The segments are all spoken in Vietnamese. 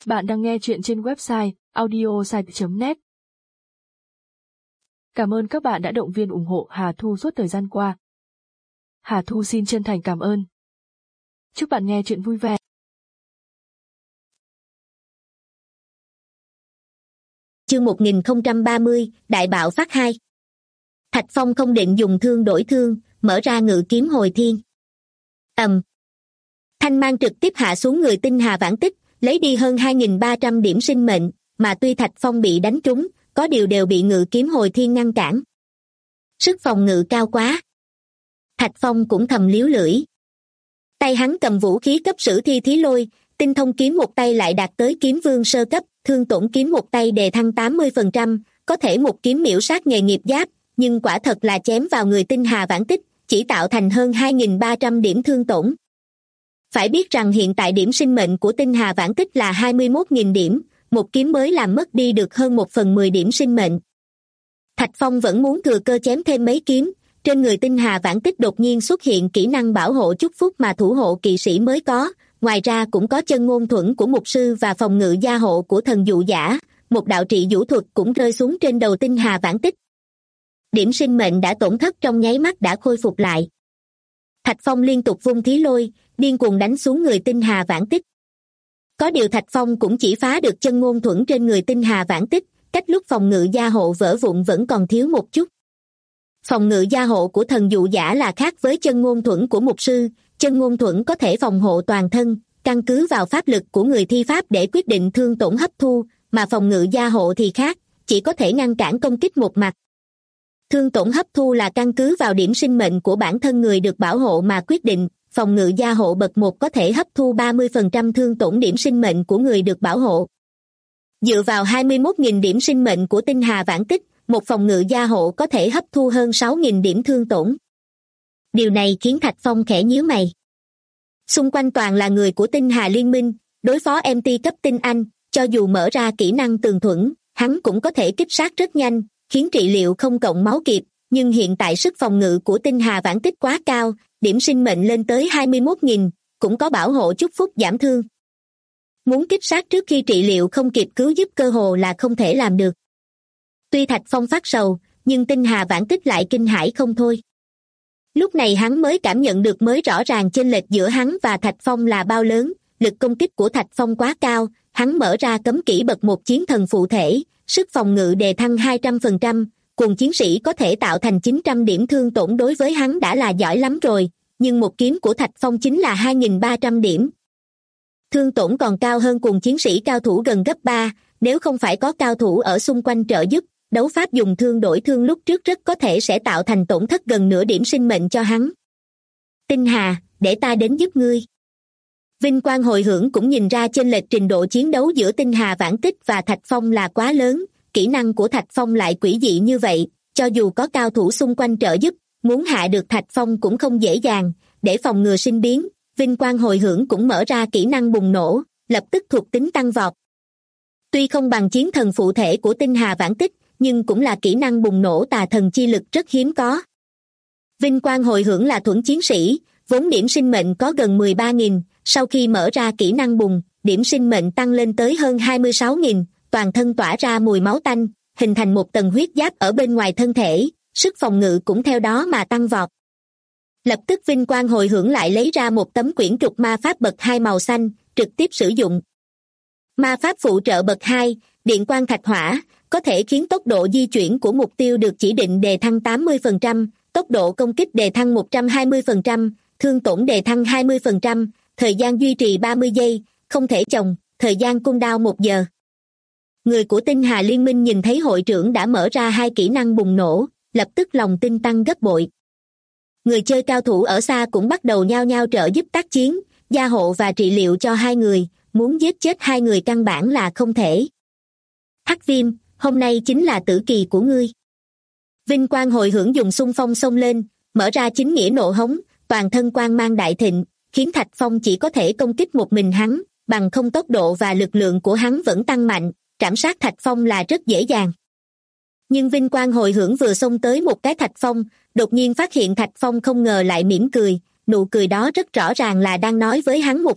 Bạn đang nghe chuyện trên website audiosite.net. Cảm ơn các bạn đã động viên ủng hộ Hà Thu suốt thời gian qua. Hà Thu xin chân thành cảm ơn. Chúc bạn nghe chuyện vui vẻ. Chương 1030, Đại bạo phát 2. Thạch Phong không định dùng thương đổi thương, mở ra ngự kiếm hồi thiên. Thanh mang trực tiếp hạ xuống người tinh Hà Vãn Tích, lấy đi hơn 2.300 điểm sinh mệnh, mà tuy Thạch Phong bị đánh trúng, có điều đều bị ngự kiếm hồi thiên ngăn cản. Sức phòng ngự cao quá. Thạch Phong cũng thầm liếu lưỡi. Tay hắn cầm vũ khí cấp sử thi thí lôi, tinh thông kiếm một tay lại đạt tới kiếm vương sơ cấp, thương tổn kiếm một tay đề thăng 80%, có thể một kiếm miểu sát nghề nghiệp giáp, nhưng quả thật là chém vào người tinh Hà Vãn Tích, chỉ tạo thành hơn 2.300 điểm thương tổn. Phải biết rằng hiện tại điểm sinh mệnh của tinh Hà Vãn Tích là 21.000 điểm, một kiếm mới làm mất đi được hơn 1/10 điểm sinh mệnh. Thạch Phong vẫn muốn thừa cơ chém thêm mấy kiếm, trên người tinh Hà Vãn Tích đột nhiên xuất hiện kỹ năng bảo hộ chúc phúc mà thủ hộ kỵ sĩ mới có, ngoài ra cũng có chân ngôn thuẫn của mục sư và phòng ngự gia hộ của thần dụ giả, một đạo trị vũ thuật cũng rơi xuống trên đầu tinh Hà Vãn Tích. Điểm sinh mệnh đã tổn thất trong nháy mắt đã khôi phục lại. Thạch Phong liên tục vung thí lôi, điên cuồng đánh xuống người tinh Hà Vãn Tích. Có điều Thạch Phong cũng chỉ phá được chân ngôn thuẫn trên người tinh Hà Vãn Tích, cách lúc phòng ngự gia hộ vỡ vụn vẫn còn thiếu một chút. Phòng ngự gia hộ của thần dụ giả là khác với chân ngôn thuẫn của mục sư, chân ngôn thuẫn có thể phòng hộ toàn thân, căn cứ vào pháp lực của người thi pháp để quyết định thương tổn hấp thu, mà phòng ngự gia hộ thì khác, chỉ có thể ngăn cản công kích một mặt. Thương tổn hấp thu là căn cứ vào điểm sinh mệnh của bản thân người được bảo hộ mà quyết định, phòng ngự gia hộ bậc 1 có thể hấp thu 30% thương tổn điểm sinh mệnh của người được bảo hộ. Dựa vào 21.000 điểm sinh mệnh của tinh Hà Vãn Tích, một phòng ngự gia hộ có thể hấp thu hơn 6.000 điểm thương tổn. Điều này khiến Thạch Phong khẽ nhíu mày. Xung quanh toàn là người của tinh Hà Liên Minh, đối phó MT cấp tinh Anh, cho dù mở ra kỹ năng tường thuẫn, hắn cũng có thể kích sát rất nhanh, khiến trị liệu không cộng máu kịp, nhưng hiện tại sức phòng ngự của tinh Hà Vãn Tích quá cao, điểm sinh mệnh lên tới 21.000, cũng có bảo hộ chúc phúc giảm thương. Muốn kích sát trước khi trị liệu không kịp cứu giúp cơ hồ là không thể làm được. Tuy Thạch Phong phát sầu, nhưng tinh Hà Vãn Tích lại kinh hãi không thôi. Lúc này hắn mới cảm nhận được mới rõ ràng chênh lệch giữa hắn và Thạch Phong là bao lớn, lực công kích của Thạch Phong quá cao, hắn mở ra cấm kỹ bậc 1 chiến thần phụ thể, sức phòng ngự đề thăng 200%, cùng chiến sĩ có thể tạo thành 900 điểm thương tổn đối với hắn đã là giỏi lắm rồi, nhưng một kiếm của Thạch Phong chính là 2.300 điểm. Thương tổn còn cao hơn cùng chiến sĩ cao thủ gần gấp 3, nếu không phải có cao thủ ở xung quanh trợ giúp, đấu pháp dùng thương đổi thương lúc trước rất có thể sẽ tạo thành tổn thất gần nửa điểm sinh mệnh cho hắn. Tinh Hà, để ta đến giúp ngươi. Vinh quang hồi hưởng cũng nhìn ra chênh lệch trình độ chiến đấu giữa tinh Hà Vãn Tích và Thạch Phong là quá lớn, kỹ năng của Thạch Phong lại quỷ dị như vậy, cho dù có cao thủ xung quanh trợ giúp, muốn hạ được Thạch Phong cũng không dễ dàng, để phòng ngừa sinh biến, Vinh quang hồi hưởng cũng mở ra kỹ năng bùng nổ, lập tức thuộc tính tăng vọt. Tuy không bằng chiến thần phụ thể của tinh Hà Vãn Tích, nhưng cũng là kỹ năng bùng nổ tà thần chi lực rất hiếm có. Vinh quang hồi hưởng là thuẫn chiến sĩ, vốn điểm sinh mệnh có gần 13.000, sau khi mở ra kỹ năng bùng, điểm sinh mệnh tăng lên tới hơn 26.000, toàn thân tỏa ra mùi máu tanh, hình thành một tầng huyết giáp ở bên ngoài thân thể, sức phòng ngự cũng theo đó mà tăng vọt. Lập tức Vinh quang hồi hưởng lại lấy ra một tấm quyển trục ma pháp bậc 2 màu xanh, trực tiếp sử dụng. Ma pháp phụ trợ bậc 2, điện quang thạch hỏa, có thể khiến tốc độ di chuyển của mục tiêu được chỉ định đề thăng 80%, tốc độ công kích đề thăng 120%, thương tổn đề thăng 20%, thời gian duy trì 30 giây, không thể chồng, thời gian cooldown 1 giờ. Người của tinh Hà Liên Minh nhìn thấy hội trưởng đã mở ra 2 kỹ năng bùng nổ, lập tức lòng tin tăng gấp bội. Người chơi cao thủ ở xa cũng bắt đầu nhao nhao trợ giúp tác chiến, gia hộ và trị liệu cho hai người, muốn giết chết hai người căn bản là không thể. Hắc Viêm, hôm nay chính là tử kỳ của ngươi. Vinh quang hồi hưởng dùng xung phong xông lên, mở ra chính nghĩa nộ hống, toàn thân quang mang đại thịnh, khiến Thạch Phong chỉ có thể công kích một mình hắn, bằng không tốc độ và lực lượng của hắn vẫn tăng mạnh, trảm sát Thạch Phong là rất dễ dàng. Nhưng Vinh quang hồi hưởng vừa xông tới một cái Thạch Phong, đột nhiên phát hiện Thạch Phong không ngờ lại mỉm cười, nụ cười đó rất rõ ràng là đang nói với hắn một việc,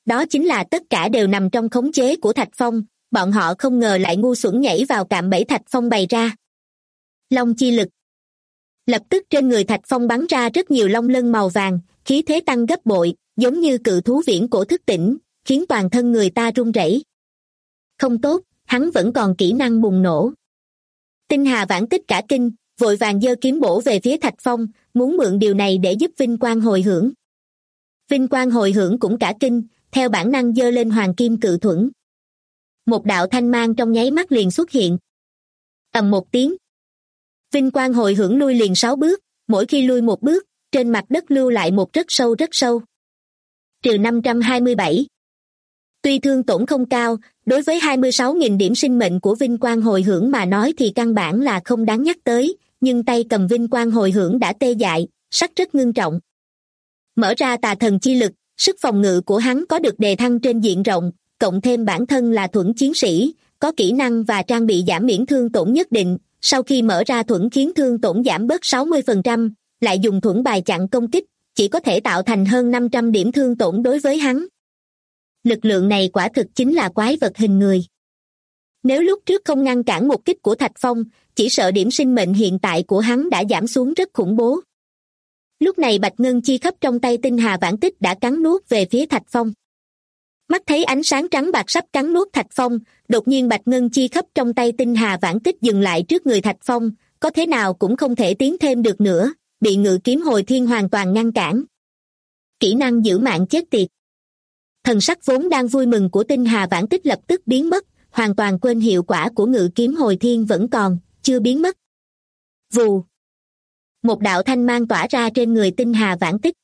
đó chính là tất cả đều nằm trong khống chế của Thạch Phong, bọn họ không ngờ lại ngu xuẩn nhảy vào cạm bẫy Thạch Phong bày ra. Long chi lực. Lập tức trên người Thạch Phong bắn ra rất nhiều long lân màu vàng, khí thế tăng gấp bội, giống như cự thú viễn cổ thức tỉnh, khiến toàn thân người ta run rẩy. Không tốt, hắn vẫn còn kỹ năng bùng nổ. Tinh Hà Vãn Tích cả kinh, vội vàng giơ kiếm bổ về phía Thạch Phong, muốn mượn điều này để giúp Vinh Quang hồi hưởng. Vinh Quang hồi hưởng cũng cả kinh, theo bản năng giơ lên hoàng kim cự thuẫn. Một đạo thanh mang trong nháy mắt liền xuất hiện. Ầm một tiếng. Vinh Quang hồi hưởng lui liền 6 bước, mỗi khi lui một bước, trên mặt đất lưu lại một rất sâu. Trừ 527. Tuy thương tổn không cao, đối với 26.000 điểm sinh mệnh của Vinh Quang hồi hưởng mà nói thì căn bản là không đáng nhắc tới, nhưng tay cầm Vinh Quang hồi hưởng đã tê dại, sắc rất ngưng trọng. Mở ra tà thần chi lực, sức phòng ngự của hắn có được đề thăng trên diện rộng, cộng thêm bản thân là thuẫn chiến sĩ, có kỹ năng và trang bị giảm miễn thương tổn nhất định, sau khi mở ra thuẫn khiến thương tổn giảm bớt 60%, lại dùng thuẫn bài chặn công kích, chỉ có thể tạo thành hơn 500 điểm thương tổn đối với hắn. Lực lượng này quả thực chính là quái vật hình người. Nếu lúc trước không ngăn cản một kích của Thạch Phong, chỉ sợ điểm sinh mệnh hiện tại của hắn đã giảm xuống rất khủng bố. Lúc này bạch ngân chi khắp trong tay Tinh Hà Vãn Tích đã cắn nuốt về phía Thạch Phong. Mắt thấy ánh sáng trắng bạc sắp cắn nuốt Thạch Phong, đột nhiên bạch ngân chi khắp trong tay Tinh Hà Vãn Tích dừng lại trước người Thạch Phong, có thế nào cũng không thể tiến thêm được nữa, bị ngự kiếm hồi thiên hoàn toàn ngăn cản. Kỹ năng giữ mạng chết tiệt. Thần sắc vốn đang vui mừng của Tinh Hà Vãn Tích lập tức biến mất, hoàn toàn quên hiệu quả của ngự kiếm hồi thiên vẫn còn, chưa biến mất. Vù. Một đạo thanh mang tỏa ra trên người Tinh Hà Vãn Tích.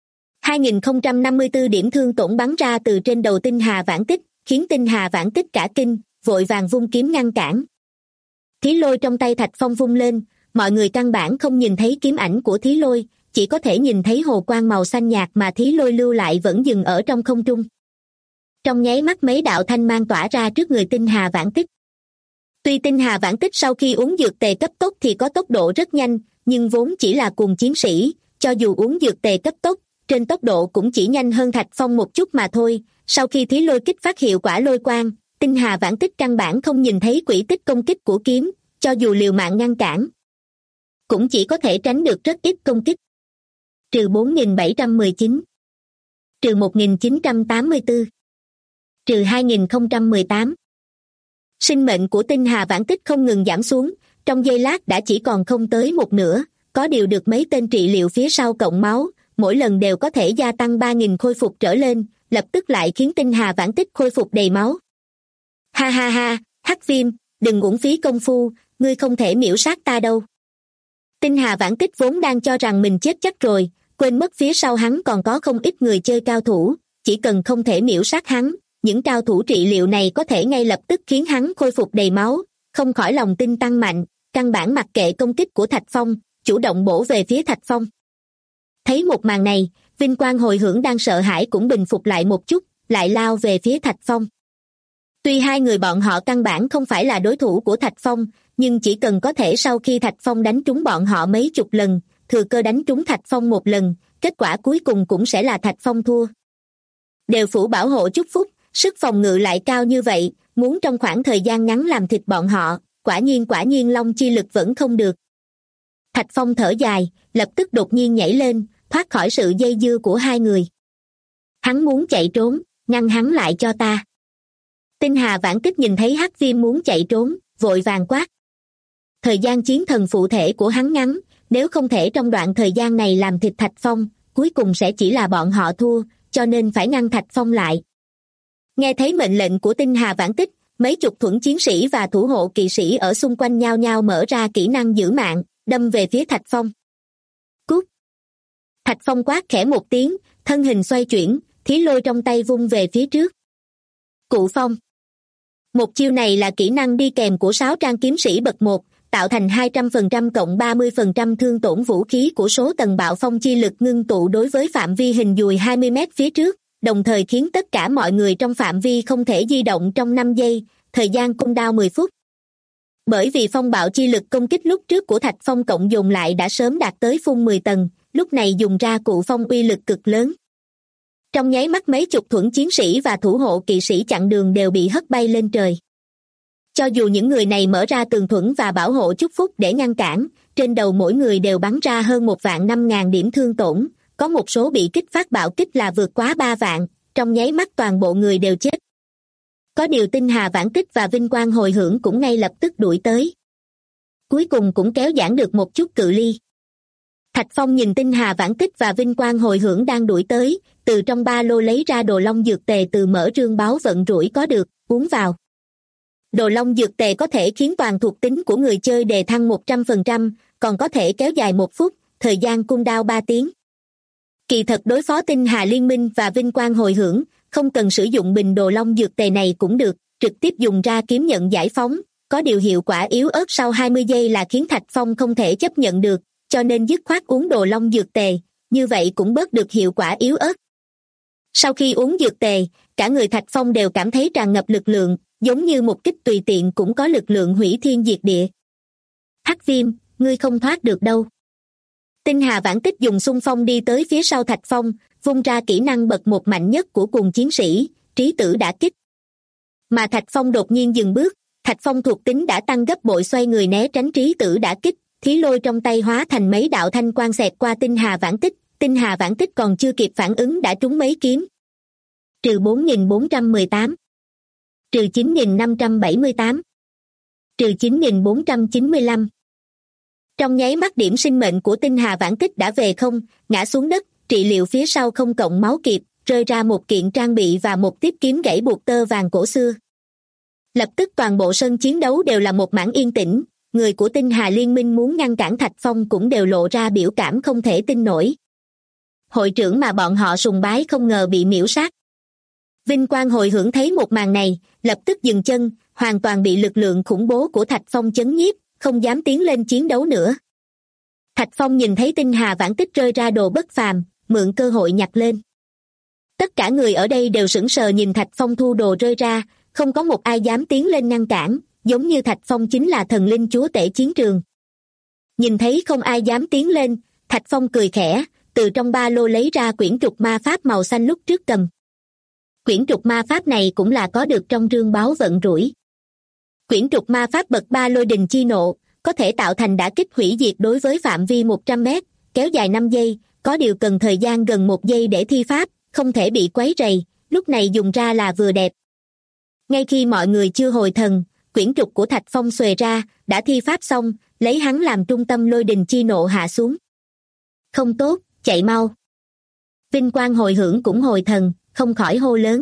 2054 điểm thương tổn bắn ra từ trên đầu Tinh Hà Vãn Tích, khiến Tinh Hà Vãn Tích cả kinh, vội vàng vung kiếm ngăn cản. Thí lôi trong tay Thạch Phong vung lên, mọi người căn bản không nhìn thấy kiếm ảnh của thí lôi, chỉ có thể nhìn thấy hồ quang màu xanh nhạt mà thí lôi lưu lại vẫn dừng ở trong không trung. Trong nháy mắt mấy đạo thanh mang tỏa ra trước người Tinh Hà Vãn Tích. Tuy Tinh Hà Vãn Tích sau khi uống dược tề cấp tốc thì có tốc độ rất nhanh, nhưng vốn chỉ là cùng chiến sĩ, cho dù uống dược tề cấp tốc, trên tốc độ cũng chỉ nhanh hơn Thạch Phong một chút mà thôi. Sau khi thí lôi kích phát hiệu quả lôi quang, Tinh Hà Vãn Tích căn bản không nhìn thấy quỹ tích công kích của kiếm, cho dù liều mạng ngăn cản, cũng chỉ có thể tránh được rất ít công kích. Trừ 4719, trừ 1984, trừ 2018. Sinh mệnh của Tinh Hà Vãn Tích không ngừng giảm xuống, trong giây lát đã chỉ còn không tới một nửa, có điều được mấy tên trị liệu phía sau cộng máu, mỗi lần đều có thể gia tăng 3.000 khôi phục trở lên, lập tức lại khiến Tinh Hà Vãn Tích khôi phục đầy máu. Ha ha ha, Hắc Viêm, đừng uổng phí công phu, ngươi không thể miễu sát ta đâu. Tinh Hà Vãn Tích vốn đang cho rằng mình chết chắc rồi, quên mất phía sau hắn còn có không ít người chơi cao thủ, chỉ cần không thể miễu sát hắn, những cao thủ trị liệu này có thể ngay lập tức khiến hắn khôi phục đầy máu, không khỏi lòng tin tăng mạnh, căn bản mặc kệ công kích của Thạch Phong, chủ động bổ về phía Thạch Phong. Thấy một màn này, Vinh Quang hồi hưởng đang sợ hãi cũng bình phục lại một chút, lại lao về phía Thạch Phong. Tuy hai người bọn họ căn bản không phải là đối thủ của Thạch Phong, nhưng chỉ cần có thể sau khi Thạch Phong đánh trúng bọn họ mấy chục lần, thừa cơ đánh trúng Thạch Phong một lần, kết quả cuối cùng cũng sẽ là Thạch Phong thua. Đều phủ bảo hộ chúc phúc, sức phòng ngự lại cao như vậy, muốn trong khoảng thời gian ngắn làm thịt bọn họ, quả nhiên long chi lực vẫn không được. Thạch Phong thở dài, lập tức đột nhiên nhảy lên, thoát khỏi sự dây dưa của hai người. Hắn muốn chạy trốn, ngăn hắn lại cho ta. Tinh Hà Vãn Tích nhìn thấy Hắc Viêm muốn chạy trốn, vội vàng quát. Thời gian chiến thần phụ thể của hắn ngắn, nếu không thể trong đoạn thời gian này làm thịt Thạch Phong, cuối cùng sẽ chỉ là bọn họ thua, cho nên phải ngăn Thạch Phong lại. Nghe thấy mệnh lệnh của Tinh Hà Vãn Tích, mấy chục thuẫn chiến sĩ và thủ hộ kỵ sĩ ở xung quanh nhao nhao mở ra kỹ năng giữ mạng, đâm về phía Thạch Phong. Cút! Thạch Phong quát khẽ một tiếng, thân hình xoay chuyển, thí lôi trong tay vung về phía trước. Cụ phong. Một chiêu này là kỹ năng đi kèm của 6 trang kiếm sĩ bậc 1, tạo thành 200% cộng 30% thương tổn vũ khí của số tầng bạo phong chi lực ngưng tụ đối với phạm vi hình dùi 20 mét phía trước, đồng thời khiến tất cả mọi người trong phạm vi không thể di động trong 5 giây, thời gian cooldown 10 phút. Bởi vì phong bạo chi lực công kích lúc trước của Thạch Phong cộng dồn lại đã sớm đạt tới phun 10 tầng, lúc này dùng ra cụ phong uy lực cực lớn. Trong nháy mắt mấy chục thuẫn chiến sĩ và thủ hộ kỵ sĩ chặn đường đều bị hất bay lên trời. Cho dù những người này mở ra tường thuẫn và bảo hộ chúc phúc để ngăn cản, trên đầu mỗi người đều bắn ra hơn 1.500.000 điểm thương tổn, có một số bị kích phát bạo kích là vượt quá 3 vạn, trong nháy mắt toàn bộ người đều chết. Có điều tinh hà vãn tích và vinh quang hồi hưởng cũng ngay lập tức đuổi tới. Cuối cùng cũng kéo giãn được một chút cự ly. Thạch Phong nhìn tinh hà vãn tích và vinh quang hồi hưởng đang đuổi tới, từ trong ba lô lấy ra đồ long dược tề từ mở rương báo vận rủi có được, uống vào. Đồ long dược tề có thể khiến toàn thuộc tính của người chơi đề thăng 100%, còn có thể kéo dài 1 phút, thời gian cooldown 3 tiếng. Kỳ thật đối phó tinh hà liên minh và vinh quang hồi hưởng, không cần sử dụng bình đồ long dược tề này cũng được, trực tiếp dùng ra kiếm nhận giải phóng, có điều hiệu quả yếu ớt sau 20 giây là khiến Thạch Phong không thể chấp nhận được, cho nên dứt khoát uống đồ long dược tề, như vậy cũng bớt được hiệu quả yếu ớt. Sau khi uống dược tề, cả người Thạch Phong đều cảm thấy tràn ngập lực lượng, giống như một kích tùy tiện cũng có lực lượng hủy thiên diệt địa. Hắc Viêm, ngươi không thoát được đâu. Tinh hà vãn tích dùng xung phong đi tới phía sau Thạch Phong, vung ra kỹ năng bậc 1 mạnh nhất của cùng chiến sĩ, trí tử đả kích. Mà Thạch Phong đột nhiên dừng bước, Thạch Phong thuộc tính đã tăng gấp bội, xoay người né tránh trí tử đả kích, thí lôi trong tay hóa thành mấy đạo thanh quang xẹt qua tinh hà vãn tích còn chưa kịp phản ứng đã trúng mấy kiếm. Trừ 4.418, trừ 9.578, trừ 9.495. Trong nháy mắt điểm sinh mệnh của tinh hà vãn tích đã về không, ngã xuống đất, trị liệu phía sau không cộng máu kịp, rơi ra một kiện trang bị và một tiếp kiếm gãy buộc tơ vàng cổ xưa. Lập tức toàn bộ sân chiến đấu đều là một mảng yên tĩnh, người của tinh hà liên minh muốn ngăn cản Thạch Phong cũng đều lộ ra biểu cảm không thể tin nổi. Hội trưởng mà bọn họ sùng bái không ngờ bị miễu sát. Vinh quang hồi hưởng thấy một màn này, lập tức dừng chân, hoàn toàn bị lực lượng khủng bố của Thạch Phong chấn nhiếp, không dám tiến lên chiến đấu nữa. Thạch Phong nhìn thấy tinh hà vãn tích rơi ra đồ bất phàm, mượn cơ hội nhặt lên. Tất cả người ở đây đều sững sờ nhìn Thạch Phong thu đồ rơi ra, không có một ai dám tiến lên ngăn cản, giống như Thạch Phong chính là thần linh chúa tể chiến trường. Nhìn thấy không ai dám tiến lên, Thạch Phong cười khẽ, từ trong ba lô lấy ra quyển trục ma pháp màu xanh lúc trước cầm. Quyển trục ma pháp này cũng là có được trong rương báo vận rủi. Quyển trục ma pháp bậc 3 lôi đình chi nộ, có thể tạo thành đả kích hủy diệt đối với phạm vi 100 mét, kéo dài 5 giây, có điều cần thời gian gần 1 giây để thi pháp, không thể bị quấy rầy, lúc này dùng ra là vừa đẹp. Ngay khi mọi người chưa hồi thần, quyển trục của Thạch Phong xuề ra, đã thi pháp xong, lấy hắn làm trung tâm lôi đình chi nộ hạ xuống. Không tốt, chạy mau. Vinh quang hồi hưởng cũng hồi thần, không khỏi hô lớn.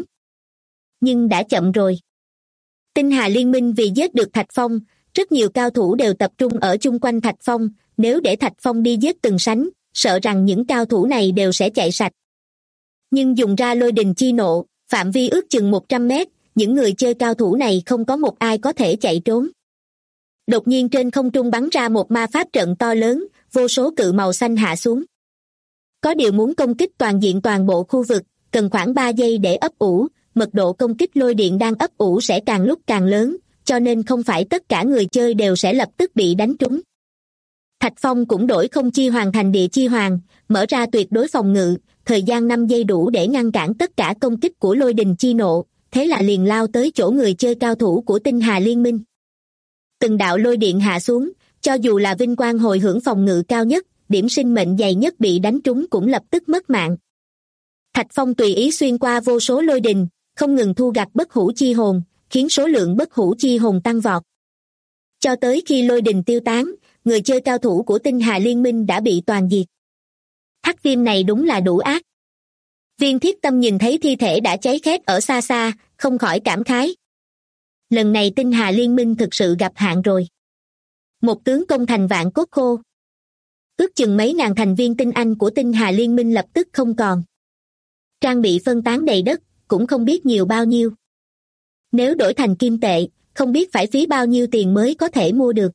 Nhưng đã chậm rồi. Tinh hà liên minh vì giết được Thạch Phong, rất nhiều cao thủ đều tập trung ở chung quanh Thạch Phong, nếu để Thạch Phong đi giết từng sánh, sợ rằng những cao thủ này đều sẽ chạy sạch. Nhưng dùng ra lôi đình chi nộ, phạm vi ước chừng 100 mét, những người chơi cao thủ này không có một ai có thể chạy trốn. Đột nhiên trên không trung bắn ra một ma pháp trận to lớn, vô số cự màu xanh hạ xuống. Có điều muốn công kích toàn diện toàn bộ khu vực, cần khoảng 3 giây để ấp ủ, mật độ công kích lôi điện đang ấp ủ sẽ càng lúc càng lớn, cho nên không phải tất cả người chơi đều sẽ lập tức bị đánh trúng. Thạch Phong cũng đổi không chi hoàn thành địa chi hoàn, mở ra tuyệt đối phòng ngự, thời gian 5 giây đủ để ngăn cản tất cả công kích của lôi đình chi nộ, thế là liền lao tới chỗ người chơi cao thủ của tinh hà liên minh. Từng đạo lôi điện hạ xuống, cho dù là vinh quang hồi hưởng phòng ngự cao nhất, điểm sinh mệnh dày nhất bị đánh trúng cũng lập tức mất mạng. Thạch Phong tùy ý xuyên qua vô số lôi đình, không ngừng thu gặt bất hủ chi hồn, khiến số lượng bất hủ chi hồn tăng vọt. Cho tới khi lôi đình tiêu tán, người chơi cao thủ của tinh hà liên minh đã bị toàn diệt. Hắc Viêm này đúng là đủ ác. Viên Thiết Tâm nhìn thấy thi thể đã cháy khét ở xa xa, không khỏi cảm khái. Lần này tinh hà liên minh thực sự gặp hạn rồi. Một tướng công thành vạn cốt khô. Ước chừng mấy ngàn thành viên tinh anh của tinh hà liên minh lập tức không còn. Trang bị phân tán đầy đất, cũng không biết nhiều bao nhiêu. Nếu đổi thành kim tệ, không biết phải phí bao nhiêu tiền mới có thể mua được.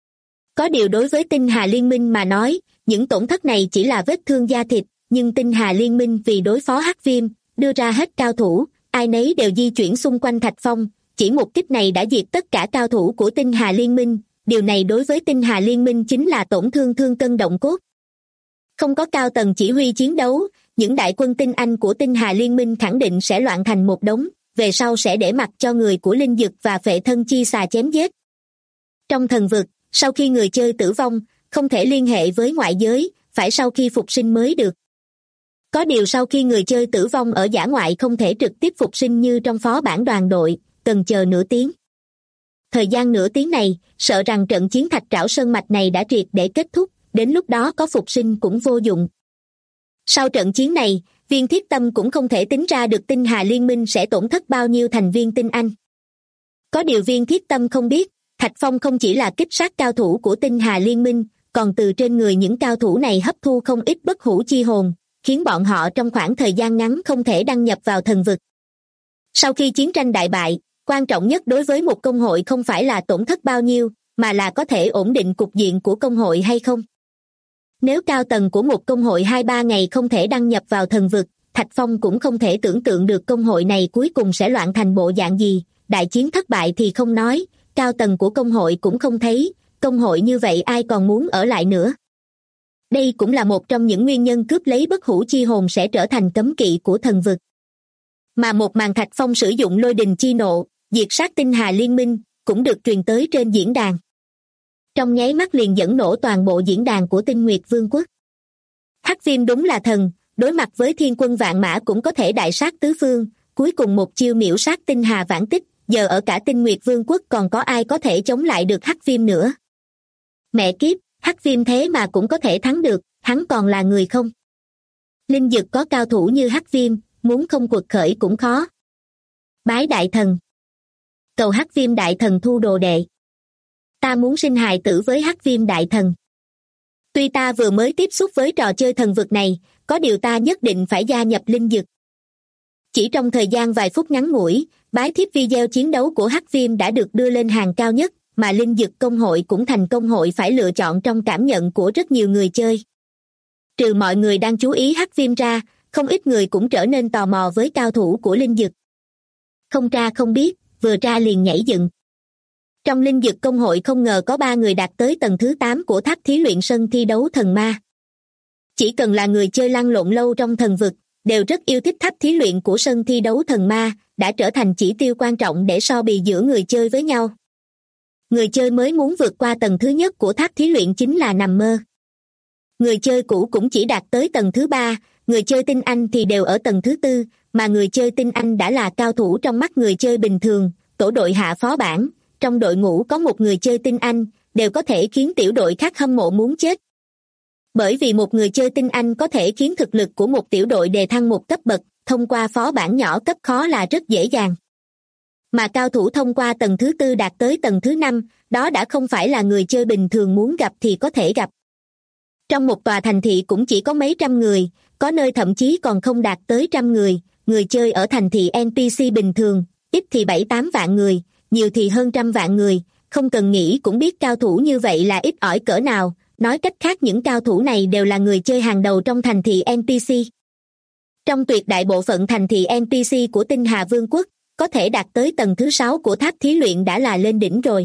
Có điều đối với tinh hà liên minh mà nói, những tổn thất này chỉ là vết thương da thịt, nhưng tinh hà liên minh vì đối phó Hắc Viêm, đưa ra hết cao thủ, ai nấy đều di chuyển xung quanh Thạch Phong, chỉ một kích này đã diệt tất cả cao thủ của tinh hà liên minh, điều này đối với tinh hà liên minh chính là tổn thương thương cân động cốt. Không có cao tầng chỉ huy chiến đấu, những đại quân tinh anh của tinh hà liên minh khẳng định sẽ loạn thành một đống, về sau sẽ để mặc cho người của linh dực và phệ thân chi xà chém giết. Trong thần vực, sau khi người chơi tử vong, không thể liên hệ với ngoại giới, phải sau khi phục sinh mới được. Có điều sau khi người chơi tử vong ở dã ngoại không thể trực tiếp phục sinh như trong phó bản đoàn đội, cần chờ nửa tiếng. Thời gian nửa tiếng này, sợ rằng trận chiến thạch trảo sơn mạch này đã triệt để kết thúc, đến lúc đó có phục sinh cũng vô dụng. Sau trận chiến này, Viên Thiết Tâm cũng không thể tính ra được tinh hà liên minh sẽ tổn thất bao nhiêu thành viên tinh anh. Có điều Viên Thiết Tâm không biết, Thạch Phong không chỉ là kích sát cao thủ của tinh hà liên minh, còn từ trên người những cao thủ này hấp thu không ít bất hủ chi hồn, khiến bọn họ trong khoảng thời gian ngắn không thể đăng nhập vào thần vực. Sau khi chiến tranh đại bại, quan trọng nhất đối với một công hội không phải là tổn thất bao nhiêu, mà là có thể ổn định cục diện của công hội hay không. Nếu cao tầng của một công hội 2-3 ngày không thể đăng nhập vào thần vực, Thạch Phong cũng không thể tưởng tượng được công hội này cuối cùng sẽ loạn thành bộ dạng gì. Đại chiến thất bại thì không nói, cao tầng của công hội cũng không thấy, công hội như vậy ai còn muốn ở lại nữa. Đây cũng là một trong những nguyên nhân cướp lấy bất hủ chi hồn sẽ trở thành cấm kỵ của thần vực. Mà một màn Thạch Phong sử dụng lôi đình chi nộ, diệt sát tinh hà liên minh, cũng được truyền tới trên diễn đàn. Trong nháy mắt liền dẫn nổ toàn bộ diễn đàn của Tinh Nguyệt Vương quốc. Hắc Viêm đúng là thần, đối mặt với thiên quân vạn mã cũng có thể đại sát tứ phương, cuối cùng một chiêu miễu sát tinh hà vãn tích, giờ ở cả Tinh Nguyệt Vương quốc còn có ai có thể chống lại được Hắc Viêm nữa. Mẹ kiếp, Hắc Viêm thế mà cũng có thể thắng được, hắn còn là người không? Linh dực có cao thủ như Hắc Viêm, muốn không quật khởi cũng khó. Bái đại thần. Cầu Hắc Viêm đại thần thu đồ đệ. Ta muốn sinh hài tử với Hắc Viêm đại thần. Tuy ta vừa mới tiếp xúc với trò chơi thần vực này, có điều ta nhất định phải gia nhập linh dực. Chỉ trong thời gian vài phút ngắn ngủi, bái thiếp video chiến đấu của Hắc Viêm đã được đưa lên hàng cao nhất, mà linh dực công hội cũng thành công hội phải lựa chọn trong cảm nhận của rất nhiều người chơi. Trừ mọi người đang chú ý Hắc Viêm ra, không ít người cũng trở nên tò mò với cao thủ của linh dực. Không tra không biết, vừa tra liền nhảy dựng. Trong linh dực công hội không ngờ có 3 người đạt tới tầng thứ 8 của tháp thí luyện sân thi đấu thần ma. Chỉ cần là người chơi lăn lộn lâu trong thần vực, đều rất yêu thích tháp thí luyện của sân thi đấu thần ma, đã trở thành chỉ tiêu quan trọng để so bì giữa người chơi với nhau. Người chơi mới muốn vượt qua tầng thứ nhất của tháp thí luyện chính là nằm mơ. Người chơi cũ cũng chỉ đạt tới tầng thứ 3, người chơi tinh anh thì đều ở tầng thứ 4, mà người chơi tinh anh đã là cao thủ trong mắt người chơi bình thường, tổ đội hạ phó bản. Trong đội ngũ có một người chơi tinh anh, đều có thể khiến tiểu đội khác hâm mộ muốn chết. Bởi vì một người chơi tinh anh có thể khiến thực lực của một tiểu đội đề thăng một cấp bậc, thông qua phó bản nhỏ cấp khó là rất dễ dàng. Mà cao thủ thông qua tầng thứ 4 đạt tới tầng thứ 5, đó đã không phải là người chơi bình thường muốn gặp thì có thể gặp. Trong một tòa thành thị cũng chỉ có mấy trăm người, có nơi thậm chí còn không đạt tới trăm người chơi ở thành thị NPC bình thường, ít thì 7-8 vạn người, nhiều thì hơn 100 vạn người, không cần nghĩ cũng biết cao thủ như vậy là ít ỏi cỡ nào, nói cách khác những cao thủ này đều là người chơi hàng đầu trong thành thị NPC. Trong tuyệt đại bộ phận thành thị NPC của Tinh Hà Vương quốc, có thể đạt tới tầng thứ 6 của tháp thí luyện đã là lên đỉnh rồi.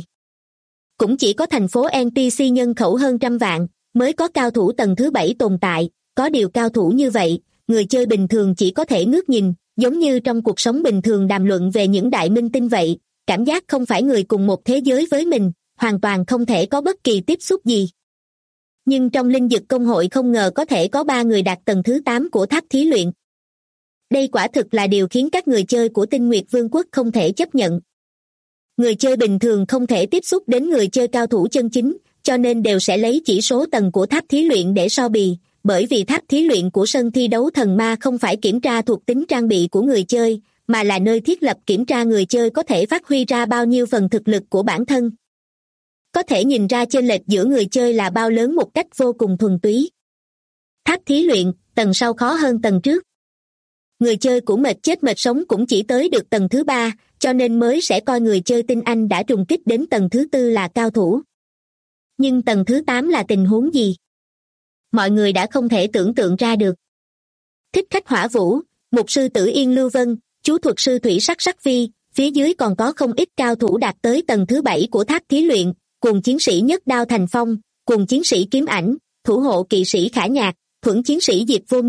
Cũng chỉ có thành phố NPC nhân khẩu hơn 100 vạn, mới có cao thủ tầng thứ 7 tồn tại, có điều cao thủ như vậy, người chơi bình thường chỉ có thể ngước nhìn, giống như trong cuộc sống bình thường đàm luận về những đại minh tinh vậy. Cảm giác không phải người cùng một thế giới với mình, hoàn toàn không thể có bất kỳ tiếp xúc gì. Nhưng trong linh dực công hội không ngờ có thể có 3 người đạt tầng thứ 8 của tháp thí luyện. Đây quả thực là điều khiến các người chơi của Tinh Nguyệt Vương quốc không thể chấp nhận. Người chơi bình thường không thể tiếp xúc đến người chơi cao thủ chân chính, cho nên đều sẽ lấy chỉ số tầng của tháp thí luyện để so bì, bởi vì tháp thí luyện của sân thi đấu thần ma không phải kiểm tra thuộc tính trang bị của người chơi, mà là nơi thiết lập kiểm tra người chơi có thể phát huy ra bao nhiêu phần thực lực của bản thân. Có thể nhìn ra chênh lệch giữa người chơi là bao lớn một cách vô cùng thuần túy. Tháp thí luyện, tầng sau khó hơn tầng trước. Người chơi của mệt chết mệt sống cũng chỉ tới được tầng thứ 3, cho nên mới sẽ coi người chơi tinh anh đã trùng kích đến tầng thứ 4 là cao thủ. Nhưng tầng thứ 8 là tình huống gì? Mọi người đã không thể tưởng tượng ra được. Thích Khách Hỏa Vũ, Mục sư Tử Yên Lưu Vân, chú thuật sư Thủy Sắc Sắc Vi, phía dưới còn có không ít cao thủ đạt tới tầng thứ 7 của tháp thí luyện, cùng chiến sĩ Nhất Đao Thành Phong, cùng chiến sĩ Kiếm Ảnh, thủ hộ kỵ sĩ Khả Nhạc, thuẫn chiến sĩ Diệp Vô Miên,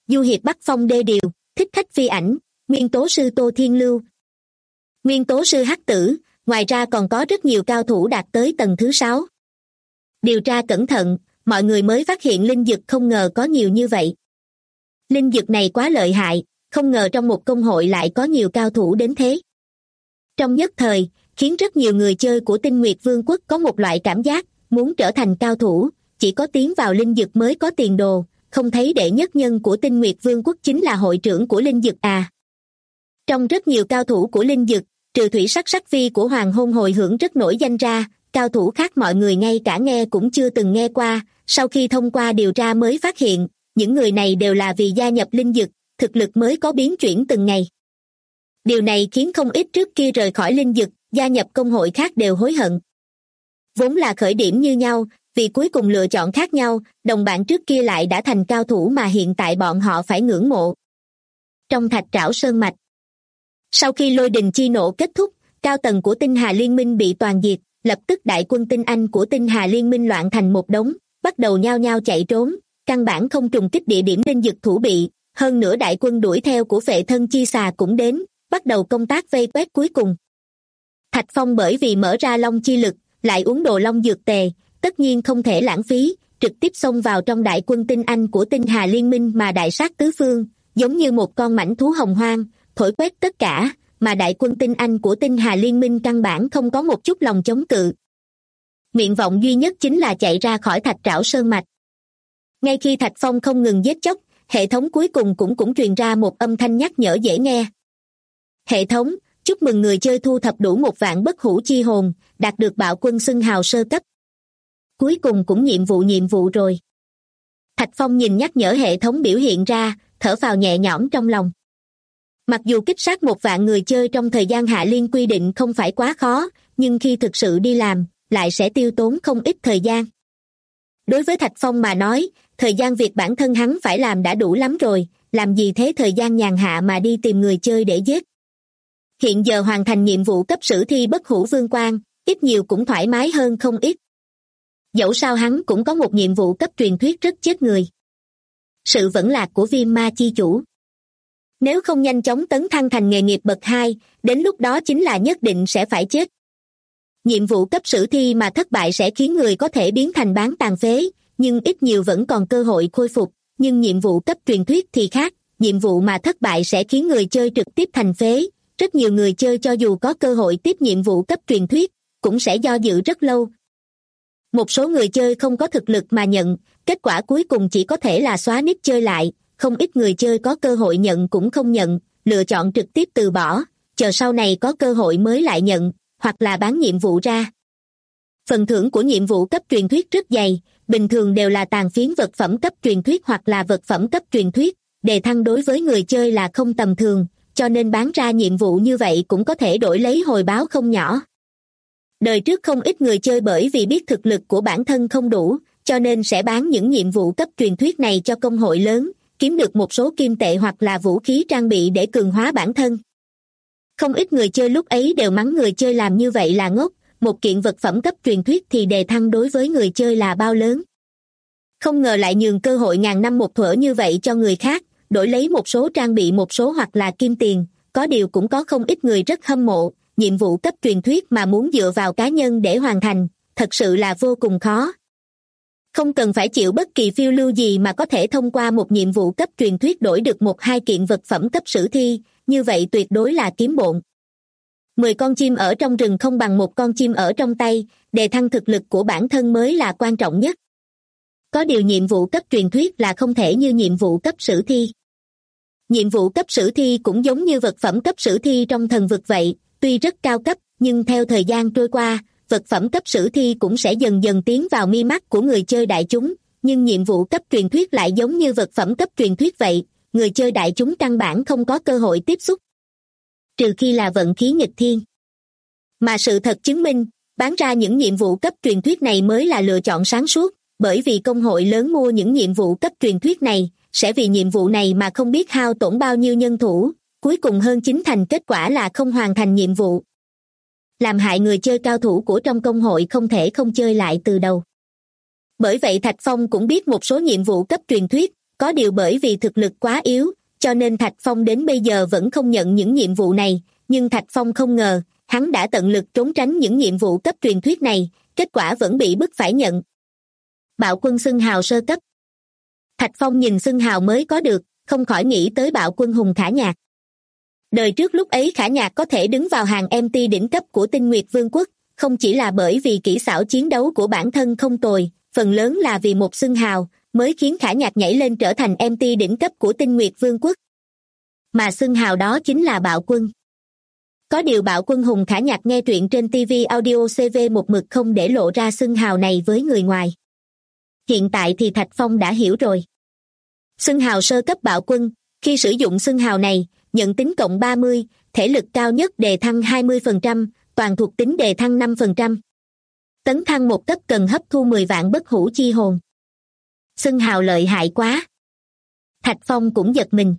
du hiệp Bắc Phong đê điều, thích khách phi ảnh, nguyên tố sư Tô Thiên Lưu, nguyên tố sư Hắc Tử, ngoài ra còn có rất nhiều cao thủ đạt tới tầng thứ 6. Điều tra cẩn thận, mọi người mới phát hiện linh dực không ngờ có nhiều như vậy. Linh dực này quá lợi hại, không ngờ trong một công hội lại có nhiều cao thủ đến thế. Trong nhất thời, khiến rất nhiều người chơi của Tinh Nguyệt Vương quốc có một loại cảm giác, muốn trở thành cao thủ, chỉ có tiến vào linh dực mới có tiền đồ, không thấy đệ nhất nhân của Tinh Nguyệt Vương quốc chính là hội trưởng của linh dực à. Trong rất nhiều cao thủ của linh dực, trừ thủy sắc sắc phi của Hoàng Hôn hồi hưởng rất nổi danh ra, cao thủ khác mọi người ngay cả nghe cũng chưa từng nghe qua, sau khi thông qua điều tra mới phát hiện, những người này đều là vì gia nhập linh dực, thực lực mới có biến chuyển từng ngày. Điều này khiến không ít trước kia rời khỏi linh dực, gia nhập công hội khác đều hối hận. Vốn là khởi điểm như nhau, vì cuối cùng lựa chọn khác nhau, đồng bạn trước kia lại đã thành cao thủ mà hiện tại bọn họ phải ngưỡng mộ. Trong Thạch Trảo Sơn Mạch, sau khi lôi đình chi nộ kết thúc, cao tầng của Tinh Hà Liên minh bị toàn diệt, lập tức đại quân tinh anh của Tinh Hà Liên minh loạn thành một đống, bắt đầu nhao nhao chạy trốn, căn bản không trùng kích địa điểm linh dực thủ bị, hơn nữa đại quân đuổi theo của Phệ Thân Chi Xà cũng đến, bắt đầu công tác vây quét cuối cùng. Thạch Phong bởi vì mở ra long chi lực, lại uống đồ long dược tề, tất nhiên không thể lãng phí, trực tiếp xông vào trong đại quân tinh anh của Tinh Hà Liên minh mà đại sát tứ phương, giống như một con mãnh thú hồng hoang, thổi quét tất cả, mà đại quân tinh anh của Tinh Hà Liên minh căn bản không có một chút lòng chống cự. Nguyện vọng duy nhất chính là chạy ra khỏi Thạch Trảo Sơn Mạch. Ngay khi Thạch Phong không ngừng giết chóc, hệ thống cuối cùng cũng truyền ra một âm thanh nhắc nhở dễ nghe. Hệ thống, chúc mừng người chơi thu thập đủ 1.000 bất hủ chi hồn, đạt được bạo quân xưng hào sơ cấp. Cuối cùng cũng nhiệm vụ rồi. Thạch Phong nhìn nhắc nhở hệ thống biểu hiện ra, thở phào nhẹ nhõm trong lòng. Mặc dù kích sát 1.000 người chơi trong thời gian hạ liên quy định không phải quá khó, nhưng khi thực sự đi làm, lại sẽ tiêu tốn không ít thời gian. Đối với Thạch Phong mà nói, thời gian việc bản thân hắn phải làm đã đủ lắm rồi, làm gì thế thời gian nhàn hạ mà đi tìm người chơi để giết. Hiện giờ hoàn thành nhiệm vụ cấp sử thi bất hủ vương quan, ít nhiều cũng thoải mái hơn không ít. Dẫu sao hắn cũng có một nhiệm vụ cấp truyền thuyết rất chết người. Sự vẫn lạc của Viêm Ma Chi Chủ. Nếu không nhanh chóng tấn thăng thành nghề nghiệp bậc 2, đến lúc đó chính là nhất định sẽ phải chết. Nhiệm vụ cấp sử thi mà thất bại sẽ khiến người có thể biến thành bán tàn phế, nhưng ít nhiều vẫn còn cơ hội khôi phục, nhưng nhiệm vụ cấp truyền thuyết thì khác, nhiệm vụ mà thất bại sẽ khiến người chơi trực tiếp thành phế, rất nhiều người chơi cho dù có cơ hội tiếp nhiệm vụ cấp truyền thuyết, cũng sẽ do dự rất lâu. Một số người chơi không có thực lực mà nhận, kết quả cuối cùng chỉ có thể là xóa nick chơi lại, không ít người chơi có cơ hội nhận cũng không nhận, lựa chọn trực tiếp từ bỏ, chờ sau này có cơ hội mới lại nhận, hoặc là bán nhiệm vụ ra. Phần thưởng của nhiệm vụ cấp truyền thuyết rất dày, bình thường đều là tàn phiến vật phẩm cấp truyền thuyết hoặc là vật phẩm cấp truyền thuyết, đề thăng đối với người chơi là không tầm thường, cho nên bán ra nhiệm vụ như vậy cũng có thể đổi lấy hồi báo không nhỏ. Đời trước không ít người chơi bởi vì biết thực lực của bản thân không đủ, cho nên sẽ bán những nhiệm vụ cấp truyền thuyết này cho công hội lớn, kiếm được một số kim tệ hoặc là vũ khí trang bị để cường hóa bản thân. Không ít người chơi lúc ấy đều mắng người chơi làm như vậy là ngốc, một kiện vật phẩm cấp truyền thuyết thì đề thăng đối với người chơi là bao lớn. Không ngờ lại nhường cơ hội ngàn năm một thuở như vậy cho người khác, đổi lấy một số trang bị một số hoặc là kim tiền, có điều cũng có không ít người rất hâm mộ, nhiệm vụ cấp truyền thuyết mà muốn dựa vào cá nhân để hoàn thành, thật sự là vô cùng khó. Không cần phải chịu bất kỳ phiêu lưu gì mà có thể thông qua một nhiệm vụ cấp truyền thuyết đổi được 1-2 kiện vật phẩm cấp sử thi, như vậy tuyệt đối là kiếm bộn. 10 con chim ở trong rừng không bằng một con chim ở trong tay, đề thăng thực lực của bản thân mới là quan trọng nhất. Có điều nhiệm vụ cấp truyền thuyết là không thể như nhiệm vụ cấp sử thi. Nhiệm vụ cấp sử thi cũng giống như vật phẩm cấp sử thi trong thần vực vậy, tuy rất cao cấp, nhưng theo thời gian trôi qua, vật phẩm cấp sử thi cũng sẽ dần dần tiến vào mi mắt của người chơi đại chúng, nhưng nhiệm vụ cấp truyền thuyết lại giống như vật phẩm cấp truyền thuyết vậy, người chơi đại chúng căn bản không có cơ hội tiếp xúc. Trừ khi là vận khí nghịch thiên. Mà sự thật chứng minh, bán ra những nhiệm vụ cấp truyền thuyết này mới là lựa chọn sáng suốt, bởi vì công hội lớn mua những nhiệm vụ cấp truyền thuyết này, sẽ vì nhiệm vụ này mà không biết hao tổn bao nhiêu nhân thủ, cuối cùng hơn chính thành kết quả là không hoàn thành nhiệm vụ. Làm hại người chơi cao thủ của trong công hội không thể không chơi lại từ đầu. Bởi vậy Thạch Phong cũng biết một số nhiệm vụ cấp truyền thuyết, có điều bởi vì thực lực quá yếu, cho nên Thạch Phong đến bây giờ vẫn không nhận những nhiệm vụ này, nhưng Thạch Phong không ngờ, hắn đã tận lực trốn tránh những nhiệm vụ cấp truyền thuyết này, kết quả vẫn bị bức phải nhận. Bạo quân xưng hào sơ cấp. Thạch Phong nhìn xưng hào mới có được, không khỏi nghĩ tới bạo quân Hùng Khả Nhạc. Đời trước lúc ấy Khả Nhạc có thể đứng vào hàng MT đỉnh cấp của Tinh Nguyệt Vương quốc, không chỉ là bởi vì kỹ xảo chiến đấu của bản thân không tồi, phần lớn là vì một xưng hào, mới khiến Khả Nhạc nhảy lên trở thành MT đỉnh cấp của Tinh Nguyệt Vương quốc. Mà xưng hào đó chính là bạo quân. Có điều bạo quân Hùng Khả Nhạc nghe truyện trên TV Audio CV một mực không để lộ ra xưng hào này với người ngoài. Hiện tại thì Thạch Phong đã hiểu rồi. Xưng hào sơ cấp bạo quân, khi sử dụng xưng hào này, nhận tính cộng 30, thể lực cao nhất đề thăng 20%, toàn thuộc tính đề thăng 5%. Tấn thăng một cấp cần hấp thu 10 vạn bất hủ chi hồn. Xưng hào lợi hại quá. Thạch Phong cũng giật mình.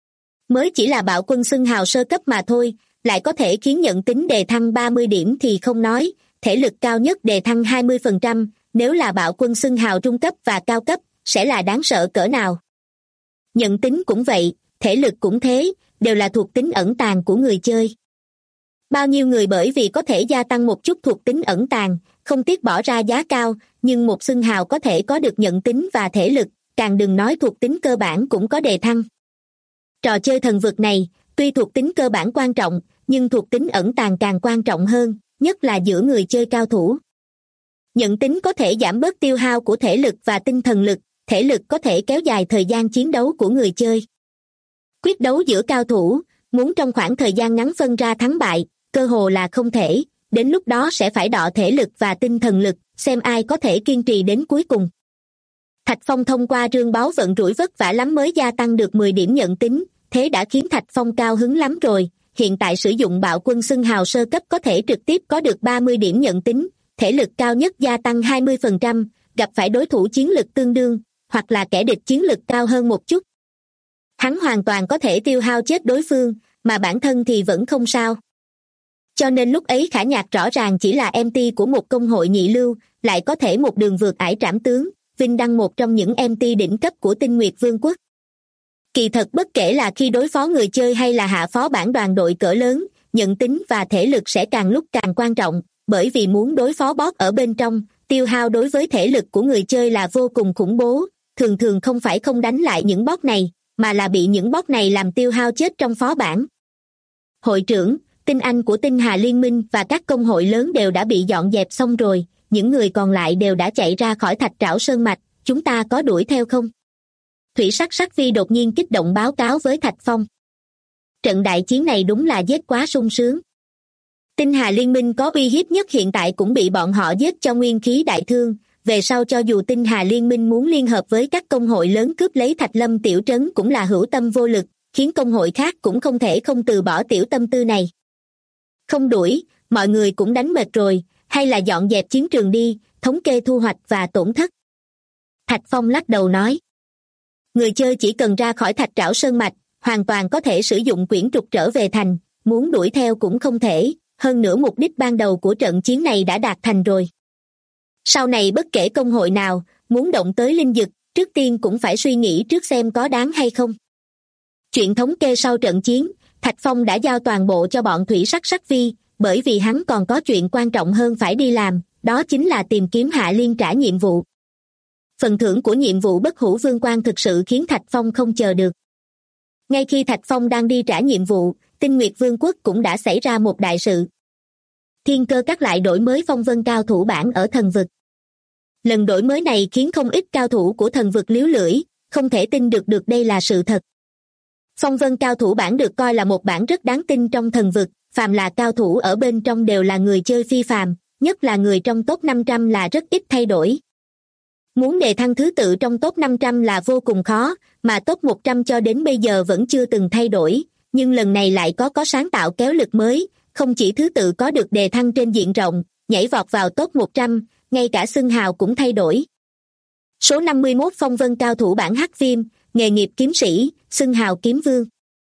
Mới chỉ là bạo quân xưng hào sơ cấp mà thôi, lại có thể khiến nhận tính đề thăng 30 điểm thì không nói, thể lực cao nhất đề thăng 20%, nếu là bạo quân xưng hào trung cấp và cao cấp, sẽ là đáng sợ cỡ nào. Nhận tính cũng vậy, thể lực cũng thế, đều là thuộc tính ẩn tàng của người chơi. Bao nhiêu người bởi vì có thể gia tăng một chút thuộc tính ẩn tàng, không tiếc bỏ ra giá cao, nhưng một xưng hào có thể có được nhận tính và thể lực, càng đừng nói thuộc tính cơ bản cũng có đề thăng. Trò chơi thần vực này, tuy thuộc tính cơ bản quan trọng, nhưng thuộc tính ẩn tàng càng quan trọng hơn, nhất là giữa người chơi cao thủ. Nhận tính có thể giảm bớt tiêu hao của thể lực và tinh thần lực, thể lực có thể kéo dài thời gian chiến đấu của người chơi. Quyết đấu giữa cao thủ, muốn trong khoảng thời gian ngắn phân ra thắng bại, cơ hồ là không thể, đến lúc đó sẽ phải đọ thể lực và tinh thần lực, xem ai có thể kiên trì đến cuối cùng. Thạch Phong thông qua rương báu vận rủi vất vả lắm mới gia tăng được 10 điểm nhận tính, thế đã khiến Thạch Phong cao hứng lắm rồi, hiện tại sử dụng bạo quân xưng hào sơ cấp có thể trực tiếp có được 30 điểm nhận tính, thể lực cao nhất gia tăng 20%, gặp phải đối thủ chiến lực tương đương, hoặc là kẻ địch chiến lực cao hơn một chút. Hắn hoàn toàn có thể tiêu hao chết đối phương, mà bản thân thì vẫn không sao. Cho nên lúc ấy Khả Nhạc rõ ràng chỉ là MT của một công hội nhị lưu, lại có thể một đường vượt ải trảm tướng, vinh đăng một trong những MT đỉnh cấp của Tinh Nguyệt Vương quốc. Kỳ thật bất kể là khi đối phó người chơi hay là hạ phó bản đoàn đội cỡ lớn, nhận tính và thể lực sẽ càng lúc càng quan trọng, bởi vì muốn đối phó boss ở bên trong, tiêu hao đối với thể lực của người chơi là vô cùng khủng bố, thường thường không phải không đánh lại những boss này, mà là bị những boss này làm tiêu hao chết trong phó bản. Hội trưởng, tinh anh của Tinh Hà Liên minh và các công hội lớn đều đã bị dọn dẹp xong rồi, những người còn lại đều đã chạy ra khỏi Thạch Trảo Sơn Mạch, chúng ta có đuổi theo không? Thủy Sắc Sắc Phi đột nhiên kích động báo cáo với Thạch Phong. Trận đại chiến này đúng là giết quá sung sướng. Tinh Hà Liên minh có uy hiếp nhất hiện tại cũng bị bọn họ giết cho nguyên khí đại thương, về sau cho dù Tinh Hà Liên minh muốn liên hợp với các công hội lớn cướp lấy Thạch Lâm tiểu trấn cũng là hữu tâm vô lực, khiến công hội khác cũng không thể không từ bỏ tiểu tâm tư này. Không đuổi, mọi người cũng đánh mệt rồi, hay là dọn dẹp chiến trường đi, thống kê thu hoạch và tổn thất. Thạch Phong lắc đầu nói. Người chơi chỉ cần ra khỏi Thạch Trảo Sơn Mạch, hoàn toàn có thể sử dụng quyển trục trở về thành, muốn đuổi theo cũng không thể, hơn nữa mục đích ban đầu của trận chiến này đã đạt thành rồi. Sau này bất kể công hội nào, muốn động tới linh dực, trước tiên cũng phải suy nghĩ trước xem có đáng hay không. Chuyện thống kê sau trận chiến, Thạch Phong đã giao toàn bộ cho bọn Thủy Sắc Sắc Phi, bởi vì hắn còn có chuyện quan trọng hơn phải đi làm, đó chính là tìm kiếm Hạ Liên trả nhiệm vụ. Phần thưởng của nhiệm vụ bất hủ vương quan thực sự khiến Thạch Phong không chờ được. Ngay khi Thạch Phong đang đi trả nhiệm vụ, Tinh Nguyệt Vương quốc cũng đã xảy ra một đại sự. Thiên Cơ Các lại đổi mới phong vân cao thủ bản ở thần vực. Lần đổi mới này khiến không ít cao thủ của thần vực líu lưỡi, không thể tin được đây là sự thật. Phong vân cao thủ bản được coi là một bản rất đáng tin trong thần vực, phàm là cao thủ ở bên trong đều là người chơi phi phàm, nhất là người trong top 500 là rất ít thay đổi. Muốn đề thăng thứ tự trong top 500 là vô cùng khó, mà top 100 cho đến bây giờ vẫn chưa từng thay đổi, nhưng lần này lại có sáng tạo kéo lực mới, không chỉ thứ tự có được đề thăng trên diện rộng, nhảy vọt vào top 100, ngay cả xưng hào cũng thay đổi. Số 51 phong vân cao thủ bản hắc viêm, nghề nghiệp kiếm sĩ, xưng hào kiếm vương.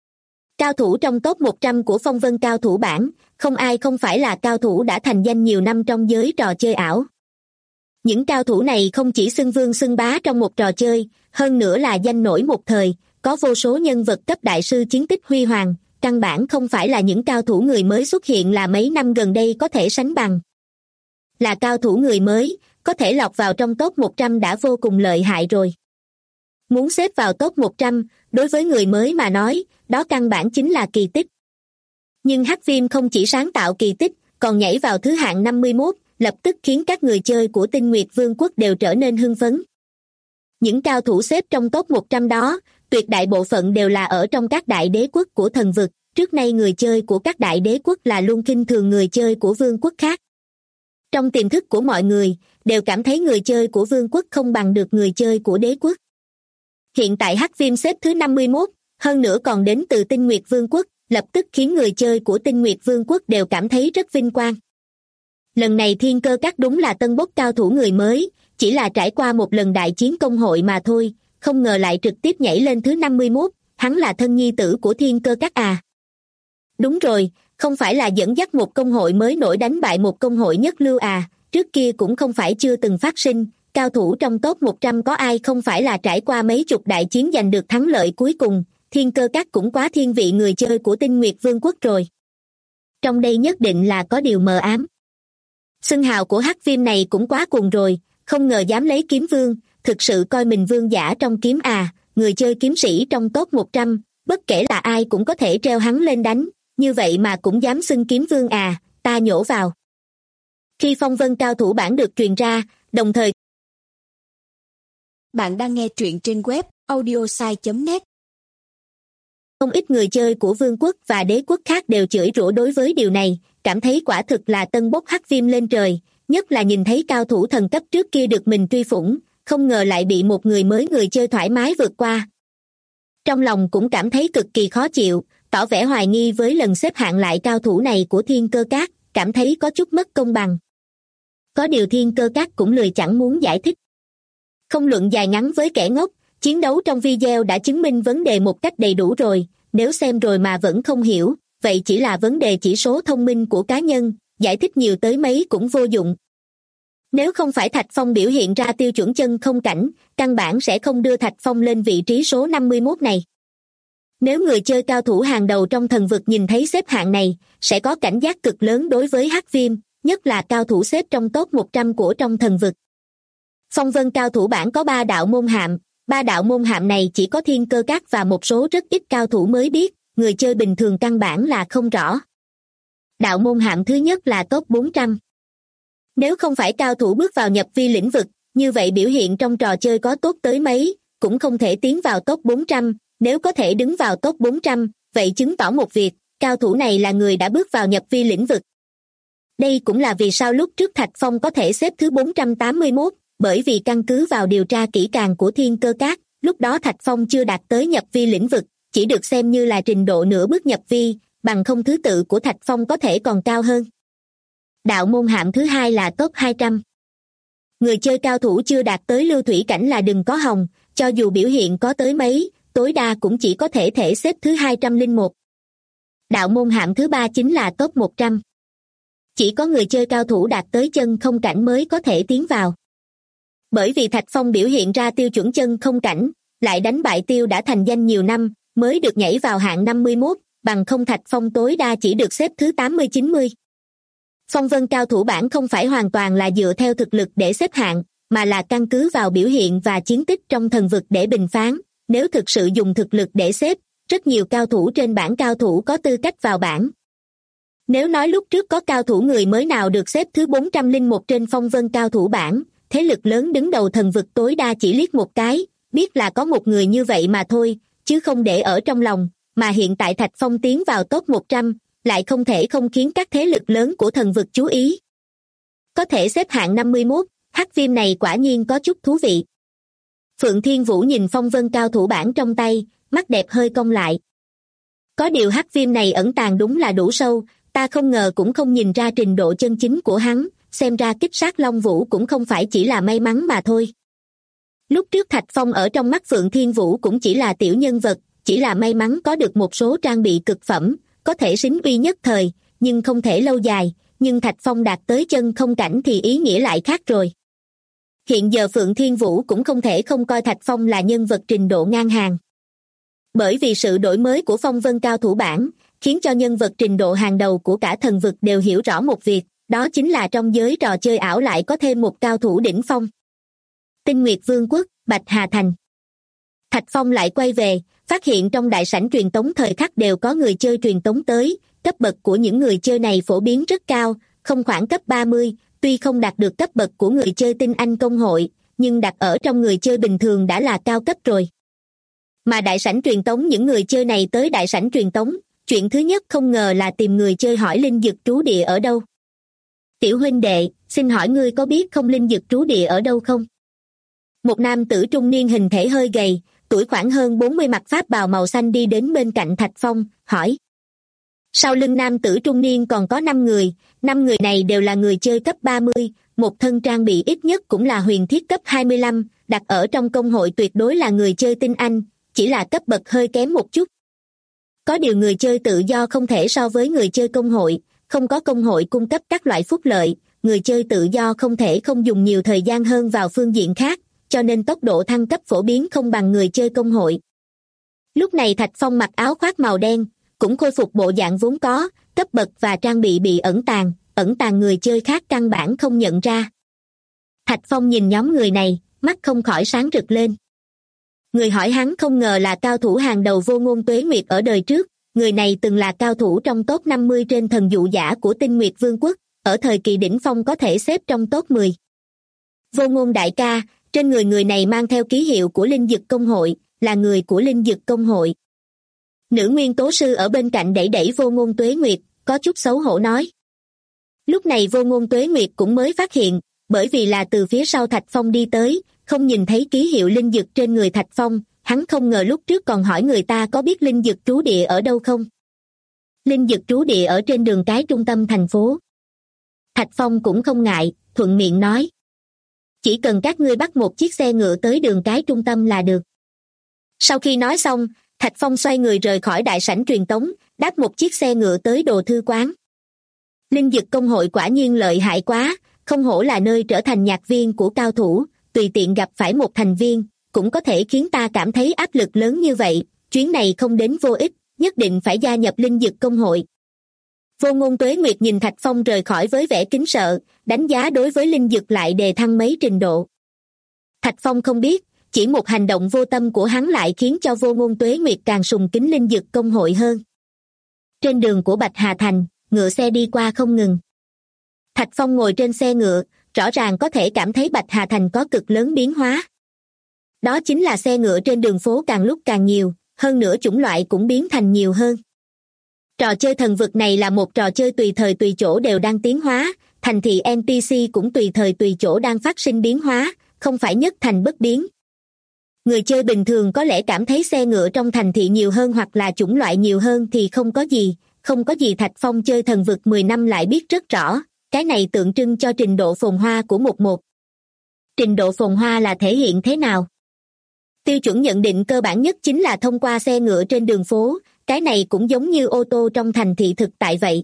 Cao thủ trong top 100 của phong vân cao thủ bản, không ai không phải là cao thủ đã thành danh nhiều năm trong giới trò chơi ảo. Những cao thủ này không chỉ xưng vương xưng bá trong một trò chơi, hơn nữa là danh nổi một thời, có vô số nhân vật cấp đại sư chiến tích huy hoàng, căn bản không phải là những cao thủ người mới xuất hiện là mấy năm gần đây có thể sánh bằng. Là cao thủ người mới, có thể lọt vào trong top 100 đã vô cùng lợi hại rồi. Muốn xếp vào top 100, đối với người mới mà nói, đó căn bản chính là kỳ tích. Nhưng Hắc Viêm không chỉ sáng tạo kỳ tích, còn nhảy vào thứ hạng 51, lập tức khiến các người chơi của Tinh Nguyệt Vương quốc đều trở nên hưng phấn. Những cao thủ xếp trong top 100 đó, tuyệt đại bộ phận đều là ở trong các đại đế quốc của thần vực. Trước nay người chơi của các đại đế quốc là luôn khinh thường người chơi của vương quốc khác. Trong tiềm thức của mọi người, đều cảm thấy người chơi của vương quốc không bằng được người chơi của đế quốc. Hiện tại Hắc Viêm xếp thứ 51, hơn nữa còn đến từ Tinh Nguyệt Vương quốc, lập tức khiến người chơi của Tinh Nguyệt Vương quốc đều cảm thấy rất vinh quang. Lần này Thiên Cơ Các đúng là tân bốc cao thủ người mới, chỉ là trải qua một lần đại chiến công hội mà thôi, không ngờ lại trực tiếp nhảy lên thứ 51, hắn là thân nhi tử của Thiên Cơ Các à. Đúng rồi, không phải là dẫn dắt một công hội mới nổi đánh bại một công hội nhất lưu à, trước kia cũng không phải chưa từng phát sinh, cao thủ trong top 100 có ai không phải là trải qua mấy chục đại chiến giành được thắng lợi cuối cùng, Thiên Cơ Các cũng quá thiên vị người chơi của Tinh Nguyệt Vương quốc rồi. Trong đây nhất định là có điều mờ ám. Xưng hào của Hắc Viêm này cũng quá cuồng rồi, không ngờ dám lấy kiếm vương, thực sự coi mình vương giả trong kiếm à, người chơi kiếm sĩ trong top 100, bất kể là ai cũng có thể treo hắn lên đánh, như vậy mà cũng dám xưng kiếm vương à, ta nhổ vào. Khi phong vân cao thủ bản được truyền ra, đồng thời bạn đang nghe truyện trên web audiosai.net. Không ít người chơi của vương quốc và đế quốc khác đều chửi rủa đối với điều này, cảm thấy quả thực là tân bốc Hắc Viêm lên trời, nhất là nhìn thấy cao thủ thần cấp trước kia được mình truy phủng, không ngờ lại bị một người mới người chơi thoải mái vượt qua. Trong lòng cũng cảm thấy cực kỳ khó chịu, tỏ vẻ hoài nghi với lần xếp hạng lại cao thủ này của Thiên Cơ Các, cảm thấy có chút mất công bằng. Có điều Thiên Cơ Các cũng lười chẳng muốn giải thích. Không luận dài ngắn với kẻ ngốc, chiến đấu trong video đã chứng minh vấn đề một cách đầy đủ rồi, nếu xem rồi mà vẫn không hiểu, vậy chỉ là vấn đề chỉ số thông minh của cá nhân, giải thích nhiều tới mấy cũng vô dụng. Nếu không phải Thạch Phong biểu hiện ra tiêu chuẩn chân không cảnh, căn bản sẽ không đưa Thạch Phong lên vị trí số 51 này. Nếu người chơi cao thủ hàng đầu trong thần vực nhìn thấy xếp hạng này, sẽ có cảnh giác cực lớn đối với Hắc Viêm, nhất là cao thủ xếp trong top 100 của trong thần vực. Phong vân cao thủ bản có 3 đạo môn hạm, 3 đạo môn hạm này chỉ có Thiên Cơ Các và một số rất ít cao thủ mới biết, người chơi bình thường căn bản là không rõ. Đạo môn hạm thứ nhất là top 400. Nếu không phải cao thủ bước vào nhập vi lĩnh vực, như vậy biểu hiện trong trò chơi có tốt tới mấy, cũng không thể tiến vào top 400, nếu có thể đứng vào top 400, vậy chứng tỏ một việc, cao thủ này là người đã bước vào nhập vi lĩnh vực. Đây cũng là vì sao lúc trước Thạch Phong có thể xếp thứ 481, bởi vì căn cứ vào điều tra kỹ càng của Thiên Cơ Các, lúc đó Thạch Phong chưa đạt tới nhập vi lĩnh vực, chỉ được xem như là trình độ nửa bước nhập vi, bằng không thứ tự của Thạch Phong có thể còn cao hơn. Đạo môn hạm thứ hai là top 200. Người chơi cao thủ chưa đạt tới lưu thủy cảnh là đừng có hòng, cho dù biểu hiện có tới mấy, tối đa cũng chỉ có thể xếp thứ 201. Đạo môn hạm thứ ba chính là top 100. Chỉ có người chơi cao thủ đạt tới chân không cảnh mới có thể tiến vào. Bởi vì Thạch Phong biểu hiện ra tiêu chuẩn chân không cảnh, lại đánh bại Tiêu đã thành danh nhiều năm, mới được nhảy vào hạng 51, bằng không Thạch Phong tối đa chỉ được xếp thứ 80-90. Phong vân cao thủ bản không phải hoàn toàn là dựa theo thực lực để xếp hạng, mà là căn cứ vào biểu hiện và chiến tích trong thần vực để bình phán. Nếu thực sự dùng thực lực để xếp, rất nhiều cao thủ trên bảng cao thủ có tư cách vào bảng. Nếu nói lúc trước có cao thủ người mới nào được xếp thứ 401 trên phong vân cao thủ bảng, thế lực lớn đứng đầu thần vực tối đa chỉ liếc một cái, biết là có một người như vậy mà thôi, chứ không để ở trong lòng, mà hiện tại Thạch Phong tiến vào top 100, lại không thể không khiến các thế lực lớn của thần vực chú ý. Có thể xếp hạng 51, Hắc Viêm này quả nhiên có chút thú vị. Phượng Thiên Vũ nhìn phong vân cao thủ bản trong tay, mắt đẹp hơi cong lại. Có điều Hắc Viêm này ẩn tàng đúng là đủ sâu, ta không ngờ cũng không nhìn ra trình độ chân chính của hắn, xem ra kích sát Long Vũ cũng không phải chỉ là may mắn mà thôi. Lúc trước Thạch Phong ở trong mắt Phượng Thiên Vũ cũng chỉ là tiểu nhân vật, chỉ là may mắn có được một số trang bị cực phẩm, có thể xính uy nhất thời, nhưng không thể lâu dài, nhưng Thạch Phong đạt tới chân không cảnh thì ý nghĩa lại khác rồi. Hiện giờ Phượng Thiên Vũ cũng không thể không coi Thạch Phong là nhân vật trình độ ngang hàng. Bởi vì sự đổi mới của phong vân cao thủ bảng, khiến cho nhân vật trình độ hàng đầu của cả thần vực đều hiểu rõ một việc, đó chính là trong giới trò chơi ảo lại có thêm một cao thủ đỉnh phong. Tinh Nguyệt Vương quốc, Bạch Hà Thành. Thạch Phong lại quay về, phát hiện trong đại sảnh truyền tống thời khắc đều có người chơi truyền tống tới, cấp bậc của những người chơi này phổ biến rất cao, không khoảng cấp 30, tuy không đạt được cấp bậc của người chơi tinh anh công hội, nhưng đặt ở trong người chơi bình thường đã là cao cấp rồi. Mà đại sảnh truyền tống những người chơi này tới đại sảnh truyền tống, chuyện thứ nhất không ngờ là tìm người chơi hỏi linh dực trú địa ở đâu. Tiểu huynh đệ, xin hỏi ngươi có biết không linh dực trú địa ở đâu không? Một nam tử trung niên hình thể hơi gầy, tuổi khoảng hơn 40 mặc pháp bào màu xanh đi đến bên cạnh Thạch Phong, hỏi. Sau lưng nam tử trung niên còn có 5 người, 5 người này đều là người chơi cấp 30, một thân trang bị ít nhất cũng là huyền thiết cấp 25, đặt ở trong công hội tuyệt đối là người chơi tinh anh, chỉ là cấp bậc hơi kém một chút. Có điều người chơi tự do không thể so với người chơi công hội, không có công hội cung cấp các loại phúc lợi, người chơi tự do không thể không dùng nhiều thời gian hơn vào phương diện khác, cho nên tốc độ thăng cấp phổ biến không bằng người chơi công hội. Lúc này Thạch Phong mặc áo khoác màu đen, cũng khôi phục bộ dạng vốn có, cấp bậc và trang bị ẩn tàng người chơi khác căn bản không nhận ra. Thạch Phong nhìn nhóm người này, mắt không khỏi sáng rực lên. Người hỏi hắn không ngờ là cao thủ hàng đầu Vô Ngôn Tuế Nguyệt ở đời trước, người này từng là cao thủ trong top 50 trên thần dụ giả của Tinh Nguyệt Vương quốc, ở thời kỳ đỉnh phong có thể xếp trong top 10. Vô Ngôn đại ca, trên người này mang theo ký hiệu của Linh Dực Công hội, là người của Linh Dực Công hội. Nữ nguyên tố sư ở bên cạnh đẩy đẩy Vô Ngôn Tuế Nguyệt, có chút xấu hổ nói. Lúc này Vô Ngôn Tuế Nguyệt cũng mới phát hiện, bởi vì là từ phía sau Thạch Phong đi tới, không nhìn thấy ký hiệu linh dực trên người Thạch Phong, hắn không ngờ lúc trước còn hỏi người ta có biết linh dực trú địa ở đâu không. Linh dực trú địa ở trên đường cái trung tâm thành phố. Thạch Phong cũng không ngại, thuận miệng nói. Chỉ cần các ngươi bắt một chiếc xe ngựa tới đường cái trung tâm là được. Sau khi nói xong, Thạch Phong xoay người rời khỏi đại sảnh truyền tống, đáp một chiếc xe ngựa tới đồ thư quán. Linh dực công hội quả nhiên lợi hại quá, không hổ là nơi trở thành nhạc viên của cao thủ, tùy tiện gặp phải một thành viên, cũng có thể khiến ta cảm thấy áp lực lớn như vậy, chuyến này không đến vô ích, nhất định phải gia nhập linh dực công hội. Vô Ngôn Tuế Nguyệt nhìn Thạch Phong rời khỏi với vẻ kính sợ, đánh giá đối với linh dực lại đề thăng mấy trình độ. Thạch Phong không biết, chỉ một hành động vô tâm của hắn lại khiến cho Vô Ngôn Tuế Nguyệt càng sùng kính linh dực công hội hơn. Trên đường của Bạch Hà Thành, ngựa xe đi qua không ngừng. Thạch Phong ngồi trên xe ngựa, rõ ràng có thể cảm thấy Bạch Hà Thành có cực lớn biến hóa. Đó chính là xe ngựa trên đường phố càng lúc càng nhiều, hơn nữa chủng loại cũng biến thành nhiều hơn. Trò chơi thần vực này là một trò chơi tùy thời tùy chỗ đều đang tiến hóa, thành thị NPC cũng tùy thời tùy chỗ đang phát sinh biến hóa, không phải nhất thành bất biến. Người chơi bình thường có lẽ cảm thấy xe ngựa trong thành thị nhiều hơn hoặc là chủng loại nhiều hơn thì không có gì Thạch Phong chơi thần vực 10 năm lại biết rất rõ, cái này tượng trưng cho trình độ phồn hoa của một. Trình độ phồn hoa là thể hiện thế nào? Tiêu chuẩn nhận định cơ bản nhất chính là thông qua xe ngựa trên đường phố, cái này cũng giống như ô tô trong thành thị thực tại vậy.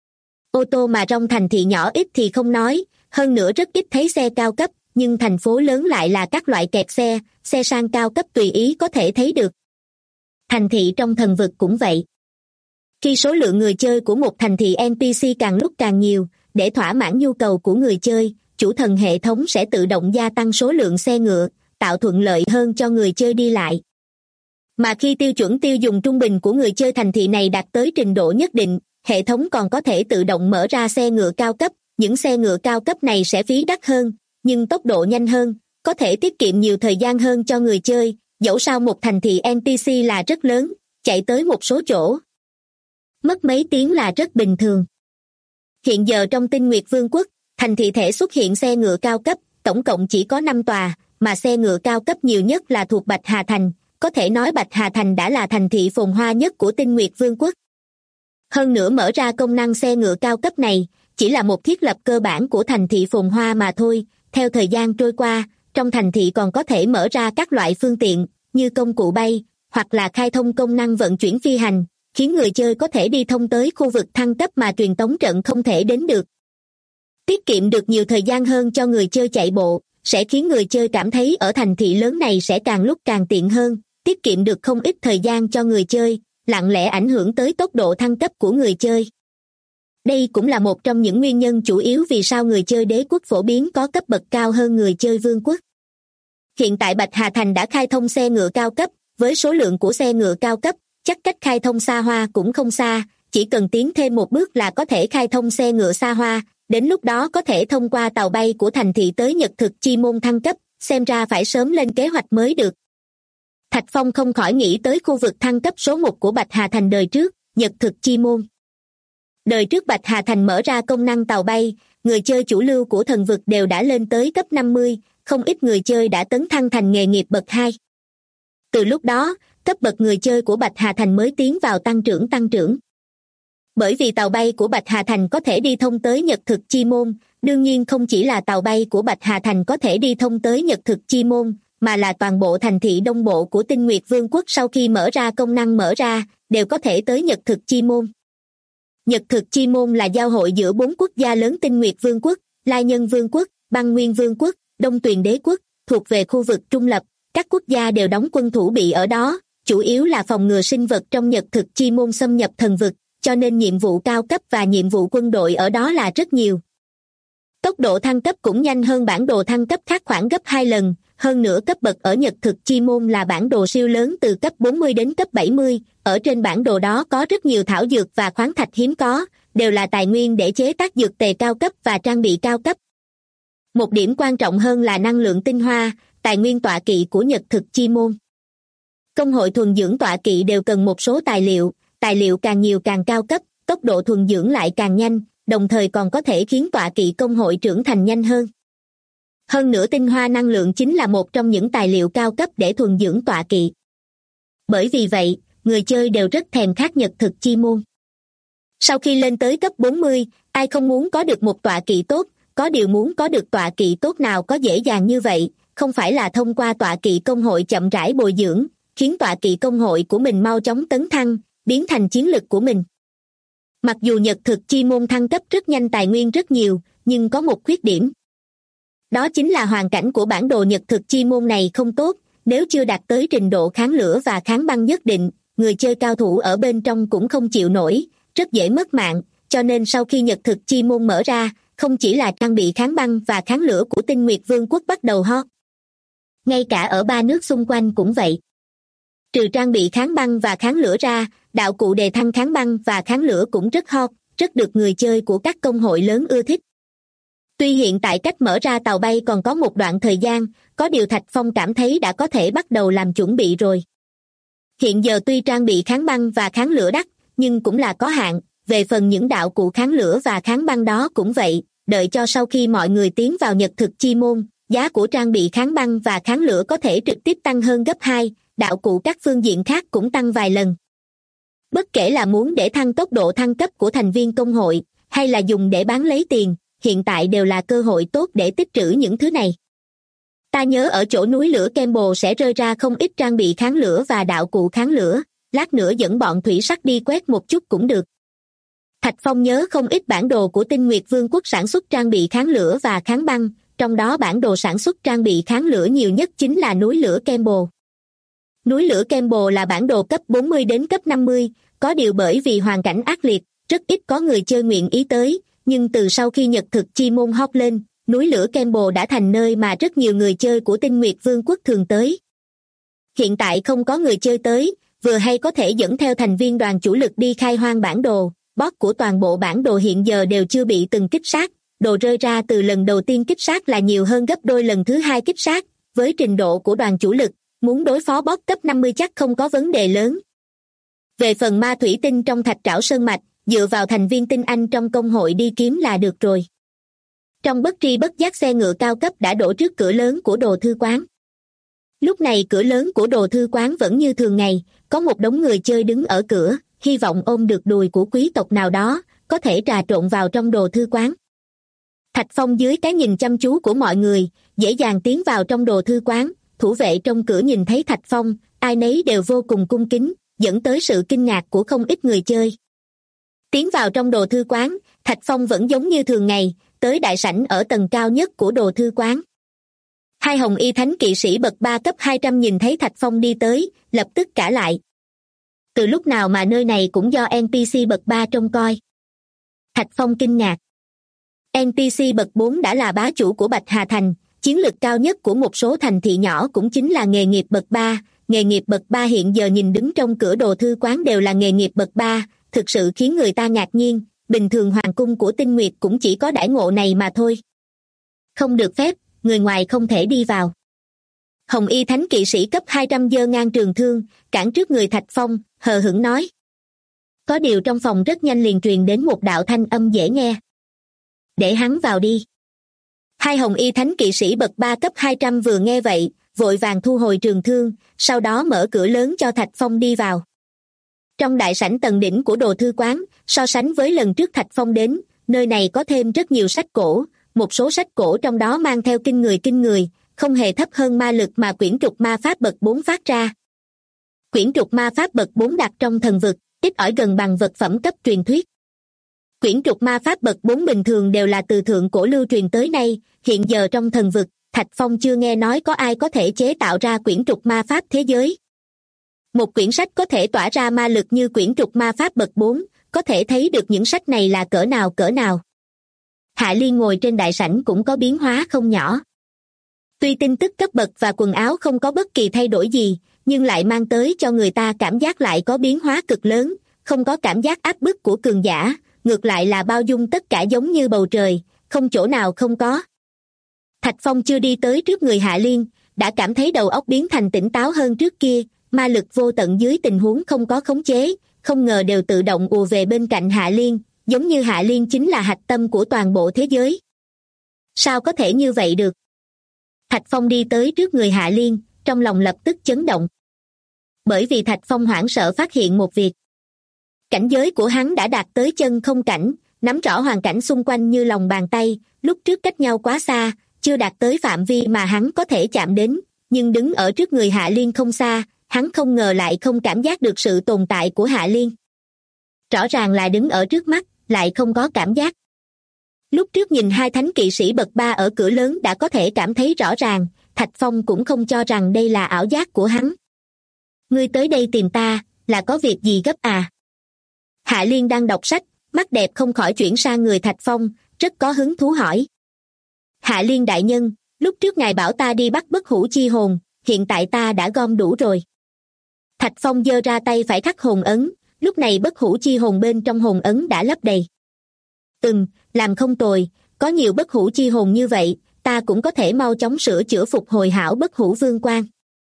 Ô tô mà trong thành thị nhỏ ít thì không nói, hơn nữa rất ít thấy xe cao cấp, nhưng thành phố lớn lại là các loại kẹt xe, xe sang cao cấp tùy ý có thể thấy được. Thành thị trong thần vực cũng vậy. Khi số lượng người chơi của một thành thị NPC càng lúc càng nhiều, để thỏa mãn nhu cầu của người chơi, chủ thần hệ thống sẽ tự động gia tăng số lượng xe ngựa, tạo thuận lợi hơn cho người chơi đi lại. Mà khi tiêu chuẩn tiêu dùng trung bình của người chơi thành thị này đạt tới trình độ nhất định, hệ thống còn có thể tự động mở ra xe ngựa cao cấp, những xe ngựa cao cấp này sẽ phí đắt hơn, nhưng tốc độ nhanh hơn, có thể tiết kiệm nhiều thời gian hơn cho người chơi, dẫu sao một thành thị NPC là rất lớn, chạy tới một số chỗ mất mấy tiếng là rất bình thường. Hiện giờ trong Tinh Nguyệt Vương quốc, thành thị thể xuất hiện xe ngựa cao cấp, tổng cộng chỉ có 5 tòa, mà xe ngựa cao cấp nhiều nhất là thuộc Bạch Hà Thành, có thể nói Bạch Hà Thành đã là thành thị phồn hoa nhất của Tinh Nguyệt Vương quốc. Hơn nữa mở ra công năng xe ngựa cao cấp này, chỉ là một thiết lập cơ bản của thành thị phồn hoa mà thôi, theo thời gian trôi qua, trong thành thị còn có thể mở ra các loại phương tiện, như công cụ bay, hoặc là khai thông công năng vận chuyển phi hành, khiến người chơi có thể đi thông tới khu vực thăng cấp mà truyền tống trận không thể đến được. Tiết kiệm được nhiều thời gian hơn cho người chơi chạy bộ, sẽ khiến người chơi cảm thấy ở thành thị lớn này sẽ càng lúc càng tiện hơn, tiết kiệm được không ít thời gian cho người chơi, lặng lẽ ảnh hưởng tới tốc độ thăng cấp của người chơi. Đây cũng là một trong những nguyên nhân chủ yếu vì sao người chơi đế quốc phổ biến có cấp bậc cao hơn người chơi vương quốc. Hiện tại Bạch Hà Thành đã khai thông xe ngựa cao cấp, với số lượng của xe ngựa cao cấp, chắc cách khai thông xa hoa cũng không xa, chỉ cần tiến thêm một bước là có thể khai thông xe ngựa xa hoa, đến lúc đó có thể thông qua tàu bay của thành thị tới Nhật Thực Chi Môn thăng cấp, xem ra phải sớm lên kế hoạch mới được. Thạch Phong không khỏi nghĩ tới khu vực thăng cấp số 1 của Bạch Hà Thành đời trước, Nhật Thực Chi Môn. Đời trước Bạch Hà Thành mở ra công năng tàu bay, người chơi chủ lưu của thần vực đều đã lên tới cấp 50, không ít người chơi đã tấn thăng thành nghề nghiệp bậc 2. Từ lúc đó, cấp bậc người chơi của Bạch Hà Thành mới tiến vào tăng trưởng. Bởi vì tàu bay của Bạch Hà Thành có thể đi thông tới Nhật Thực Chi Môn, đương nhiên không chỉ là tàu bay của Bạch Hà Thành có thể đi thông tới Nhật Thực Chi Môn, mà là toàn bộ thành thị đông bộ của Tinh Nguyệt Vương quốc sau khi mở ra công năng mở ra, đều có thể tới Nhật Thực Chi Môn. Nhật Thực Chi Môn là giao hội giữa 4 quốc gia lớn Tinh Nguyệt Vương quốc, Lai Nhân Vương quốc, Băng Nguyên Vương quốc, Đông Tuyền Đế quốc, thuộc về khu vực trung lập, các quốc gia đều đóng quân thủ bị ở đó, chủ yếu là phòng ngừa sinh vật trong Nhật Thực Chi Môn xâm nhập thần vực, cho nên nhiệm vụ cao cấp và nhiệm vụ quân đội ở đó là rất nhiều. Tốc độ thăng cấp cũng nhanh hơn bản đồ thăng cấp khác khoảng gấp 2 lần, hơn nữa cấp bậc ở Nhật Thực Chi Môn là bản đồ siêu lớn từ cấp 40 đến cấp 70, ở trên bản đồ đó có rất nhiều thảo dược và khoáng thạch hiếm có, đều là tài nguyên để chế tác dược tề cao cấp và trang bị cao cấp. Một điểm quan trọng hơn là năng lượng tinh hoa, tài nguyên tọa kỵ của Nhật Thực Chi Môn. Công hội thuần dưỡng tọa kỵ đều cần một số tài liệu càng nhiều càng cao cấp, tốc độ thuần dưỡng lại càng nhanh, đồng thời còn có thể khiến tọa kỵ công hội trưởng thành nhanh hơn. Hơn nữa tinh hoa năng lượng chính là một trong những tài liệu cao cấp để thuần dưỡng tọa kỵ. Bởi vì vậy, người chơi đều rất thèm khát Nhật Thực Chi Môn. Sau khi lên tới cấp 40, ai không muốn có được một tọa kỵ tốt, có điều muốn có được tọa kỵ tốt nào có dễ dàng như vậy, không phải là thông qua tọa kỵ công hội chậm rãi bồi dưỡng, khiến tọa kỵ công hội của mình mau chóng tấn thăng, biến thành chiến lực của mình. Mặc dù Nhật Thực Chi Môn thăng cấp rất nhanh, tài nguyên rất nhiều, nhưng có một khuyết điểm. Đó chính là hoàn cảnh của bản đồ Nhật Thực Chi Môn này không tốt, nếu chưa đạt tới trình độ kháng lửa và kháng băng nhất định, người chơi cao thủ ở bên trong cũng không chịu nổi, rất dễ mất mạng, cho nên sau khi Nhật Thực Chi Môn mở ra, không chỉ là trang bị kháng băng và kháng lửa của Tinh Nguyệt Vương quốc bắt đầu hot. Ngay cả ở 3 nước xung quanh cũng vậy. Trừ trang bị kháng băng và kháng lửa ra, đạo cụ đề thăng kháng băng và kháng lửa cũng rất hot, rất được người chơi của các công hội lớn ưa thích. Tuy hiện tại cách mở ra tàu bay còn có một đoạn thời gian, có điều Thạch Phong cảm thấy đã có thể bắt đầu làm chuẩn bị rồi. Hiện giờ tuy trang bị kháng băng và kháng lửa đắt, nhưng cũng là có hạn, về phần những đạo cụ kháng lửa và kháng băng đó cũng vậy, đợi cho sau khi mọi người tiến vào Nhật Thực Chi Môn, giá của trang bị kháng băng và kháng lửa có thể trực tiếp tăng hơn gấp 2, đạo cụ các phương diện khác cũng tăng vài lần. Bất kể là muốn để thăng tốc độ thăng cấp của thành viên công hội, hay là dùng để bán lấy tiền, hiện tại đều là cơ hội tốt để tích trữ những thứ này. Ta nhớ ở chỗ núi lửa Kemble sẽ rơi ra không ít trang bị kháng lửa và đạo cụ kháng lửa, lát nữa dẫn bọn thủy sắc đi quét một chút cũng được. Thạch Phong nhớ không ít bản đồ của Tinh Nguyệt Vương quốc sản xuất trang bị kháng lửa và kháng băng, trong đó bản đồ sản xuất trang bị kháng lửa nhiều nhất chính là núi lửa Kemble. Núi lửa Kemble là bản đồ cấp 40 đến cấp 50, có điều bởi vì hoàn cảnh ác liệt, rất ít có người chơi nguyện ý tới, nhưng từ sau khi Nhật Thực Chi Môn hot lên, núi lửa Kemble đã thành nơi mà rất nhiều người chơi của Tinh Nguyệt Vương quốc thường tới. Hiện tại không có người chơi tới, vừa hay có thể dẫn theo thành viên đoàn chủ lực đi khai hoang bản đồ, boss của toàn bộ bản đồ hiện giờ đều chưa bị từng kích sát, đồ rơi ra từ lần đầu tiên kích sát là nhiều hơn gấp đôi lần thứ hai kích sát, với trình độ của đoàn chủ lực, muốn đối phó boss cấp 50 chắc không có vấn đề lớn. Về phần ma thủy tinh trong thạch trảo sơn mạch, dựa vào thành viên tinh anh trong công hội đi kiếm là được rồi. Trong bất tri bất giác xe ngựa cao cấp đã đổ trước cửa lớn của đồ thư quán. Lúc này cửa lớn của đồ thư quán vẫn như thường ngày, có một đống người chơi đứng ở cửa, hy vọng ôm được đùi của quý tộc nào đó, có thể trà trộn vào trong đồ thư quán. Thạch Phong dưới cái nhìn chăm chú của mọi người, dễ dàng tiến vào trong đồ thư quán, thủ vệ trong cửa nhìn thấy Thạch Phong, ai nấy đều vô cùng cung kính, dẫn tới sự kinh ngạc của không ít người chơi. Tiến vào trong đồ thư quán, Thạch Phong vẫn giống như thường ngày, tới đại sảnh ở tầng cao nhất của đồ thư quán. Hai hồng y thánh kỵ sĩ bậc 3 cấp 200 nhìn thấy Thạch Phong đi tới, lập tức cả lại. Từ lúc nào mà nơi này cũng do NPC bậc 3 trông coi? Thạch Phong kinh ngạc. NPC bậc 4 đã là bá chủ của Bạch Hà Thành, chiến lực cao nhất của một số thành thị nhỏ cũng chính là nghề nghiệp bậc 3. Nghề nghiệp bậc 3 hiện giờ nhìn đứng trong cửa đồ thư quán đều là nghề nghiệp bậc 3, thực sự khiến người ta ngạc nhiên, bình thường hoàng cung của Tinh Nguyệt cũng chỉ có đãi ngộ này mà thôi. Không được phép, người ngoài không thể đi vào. Hồng y thánh kỵ sĩ cấp 200 giơ ngang trường thương, cản trước người Thạch Phong, hờ hững nói. Có điều trong phòng rất nhanh liền truyền đến một đạo thanh âm dễ nghe. Để hắn vào đi. Hai hồng y thánh kỵ sĩ bậc 3 cấp 200 vừa nghe vậy, vội vàng thu hồi trường thương, sau đó mở cửa lớn cho Thạch Phong đi vào. Trong đại sảnh tầng đỉnh của đồ thư quán, so sánh với lần trước Thạch Phong đến, nơi này có thêm rất nhiều sách cổ, một số sách cổ trong đó mang theo kinh người, không hề thấp hơn ma lực mà quyển trục ma pháp bậc 4 phát ra. Quyển trục ma pháp bậc 4 đặt trong thần vực, ít ỏi gần bằng vật phẩm cấp truyền thuyết. Quyển trục ma pháp bậc 4 bình thường đều là từ thượng cổ lưu truyền tới nay, hiện giờ trong thần vực, Thạch Phong chưa nghe nói có ai có thể chế tạo ra quyển trục ma pháp thế giới. Một quyển sách có thể tỏa ra ma lực như quyển trục ma pháp bậc 4, có thể thấy được những sách này là cỡ nào. Hạ Liên ngồi trên đại sảnh cũng có biến hóa không nhỏ. Tuy tin tức cấp bậc và quần áo không có bất kỳ thay đổi gì, nhưng lại mang tới cho người ta cảm giác lại có biến hóa cực lớn, không có cảm giác áp bức của cường giả, ngược lại là bao dung tất cả giống như bầu trời, không chỗ nào không có. Thạch Phong chưa đi tới trước người Hạ Liên, đã cảm thấy đầu óc biến thành tỉnh táo hơn trước kia, ma lực vô tận dưới tình huống không có khống chế, không ngờ đều tự động ùa về bên cạnh Hạ Liên, giống như Hạ Liên chính là hạch tâm của toàn bộ thế giới. Sao có thể như vậy được? Thạch Phong đi tới trước người Hạ Liên, trong lòng lập tức chấn động. Bởi vì Thạch Phong hoảng sợ phát hiện một việc. Cảnh giới của hắn đã đạt tới chân không cảnh, nắm rõ hoàn cảnh xung quanh như lòng bàn tay, lúc trước cách nhau quá xa, chưa đạt tới phạm vi mà hắn có thể chạm đến, nhưng đứng ở trước người Hạ Liên không xa, hắn không ngờ lại không cảm giác được sự tồn tại của Hạ Liên. Rõ ràng là đứng ở trước mắt, lại không có cảm giác. Lúc trước nhìn hai thánh kỵ sĩ bậc 3 ở cửa lớn đã có thể cảm thấy rõ ràng, Thạch Phong cũng không cho rằng đây là ảo giác của hắn. Ngươi tới đây tìm ta, là có việc gì gấp à? Hạ Liên đang đọc sách, mắt đẹp không khỏi chuyển sang người Thạch Phong, rất có hứng thú hỏi. Hạ Liên đại nhân, lúc trước ngài bảo ta đi bắt bất hủ chi hồn, hiện tại ta đã gom đủ rồi. Thạch Phong giơ ra tay phải khắc hồn ấn, lúc này bất hủ chi hồn bên trong hồn ấn đã lấp đầy. Làm không tồi, có nhiều bất hủ chi hồn như vậy, ta cũng có thể mau chóng sửa chữa phục hồi hảo bất hủ vương quan.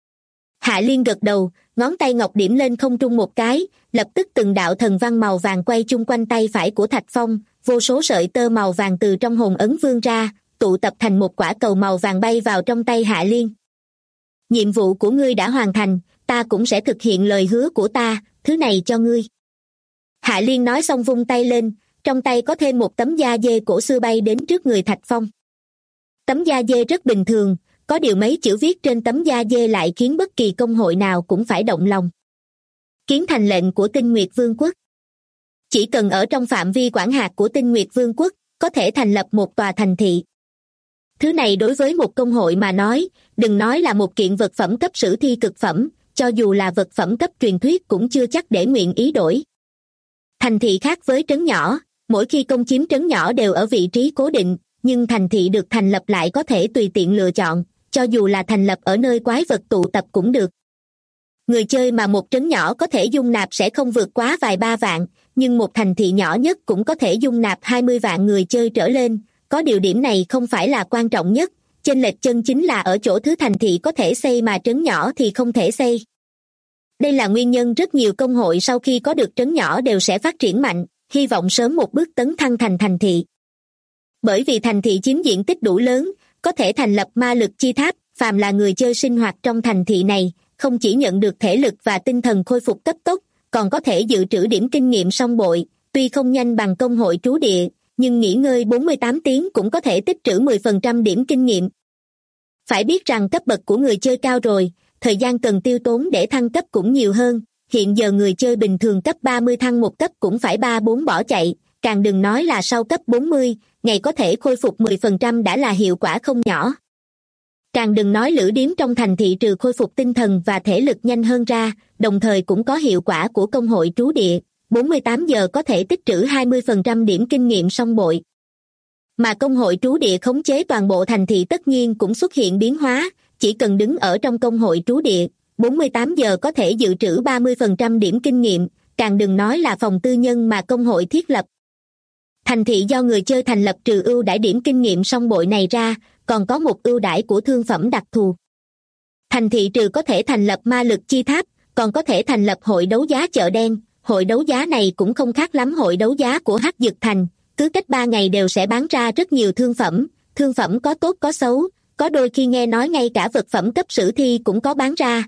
Hạ Liên gật đầu, ngón tay ngọc điểm lên không trung một cái, lập tức từng đạo thần văn màu vàng quay chung quanh tay phải của Thạch Phong, vô số sợi tơ màu vàng từ trong hồn ấn vươn ra, tụ tập thành một quả cầu màu vàng bay vào trong tay Hạ Liên. Nhiệm vụ của ngươi đã hoàn thành, ta cũng sẽ thực hiện lời hứa của ta, thứ này cho ngươi. Hạ Liên nói xong vung tay lên, trong tay có thêm một tấm da dê cổ xưa bay đến trước người Thạch Phong. Tấm da dê rất bình thường, có điều mấy chữ viết trên tấm da dê lại khiến bất kỳ công hội nào cũng phải động lòng. Kiến thành lệnh của Tinh Nguyệt Vương quốc. Chỉ cần ở trong phạm vi quản hạt của Tinh Nguyệt Vương quốc, có thể thành lập một tòa thành thị. Thứ này đối với một công hội mà nói, đừng nói là một kiện vật phẩm cấp sử thi cực phẩm, cho dù là vật phẩm cấp truyền thuyết cũng chưa chắc để nguyện ý đổi. Thành thị khác với trấn nhỏ, mỗi khi công chiếm trấn nhỏ đều ở vị trí cố định, nhưng thành thị được thành lập lại có thể tùy tiện lựa chọn, cho dù là thành lập ở nơi quái vật tụ tập cũng được. Người chơi mà một trấn nhỏ có thể dung nạp sẽ không vượt quá vài 3 vạn, nhưng một thành thị nhỏ nhất cũng có thể dung nạp 20 vạn người chơi trở lên, có điều điểm này không phải là quan trọng nhất, chênh lệch chân chính là ở chỗ thứ thành thị có thể xây mà trấn nhỏ thì không thể xây. Đây là nguyên nhân rất nhiều công hội sau khi có được trấn nhỏ đều sẽ phát triển mạnh, hy vọng sớm một bước tấn thăng thành thành thị. Bởi vì thành thị chiếm diện tích đủ lớn, có thể thành lập ma lực chi tháp, phàm là người chơi sinh hoạt trong thành thị này, không chỉ nhận được thể lực và tinh thần khôi phục cấp tốc, còn có thể dự trữ điểm kinh nghiệm song bội, tuy không nhanh bằng công hội trú địa, nhưng nghỉ ngơi 48 tiếng cũng có thể tích trữ 10% điểm kinh nghiệm. Phải biết rằng cấp bậc của người chơi cao rồi, thời gian cần tiêu tốn để thăng cấp cũng nhiều hơn, hiện giờ người chơi bình thường cấp 30 thăng một cấp cũng phải 3-4 bỏ chạy, càng đừng nói là sau cấp 40, ngày có thể khôi phục 10% đã là hiệu quả không nhỏ. Càng đừng nói lữ điếm trong thành thị trừ khôi phục tinh thần và thể lực nhanh hơn ra, đồng thời cũng có hiệu quả của công hội trú địa, 48 giờ có thể tích trữ 20% điểm kinh nghiệm song bội. Mà công hội trú địa khống chế toàn bộ thành thị tất nhiên cũng xuất hiện biến hóa, chỉ cần đứng ở trong công hội trú địa, 48 giờ có thể dự trữ 30% điểm kinh nghiệm, càng đừng nói là phòng tư nhân mà công hội thiết lập. Thành thị do người chơi thành lập trừ ưu đãi điểm kinh nghiệm song bội này ra, còn có một ưu đãi của thương phẩm đặc thù. Thành thị trừ có thể thành lập ma lực chi tháp, còn có thể thành lập hội đấu giá chợ đen. Hội đấu giá này cũng không khác lắm hội đấu giá của Hắc Dực Thành, cứ cách 3 ngày đều sẽ bán ra rất nhiều thương phẩm có tốt có xấu, có đôi khi nghe nói ngay cả vật phẩm cấp sử thi cũng có bán ra.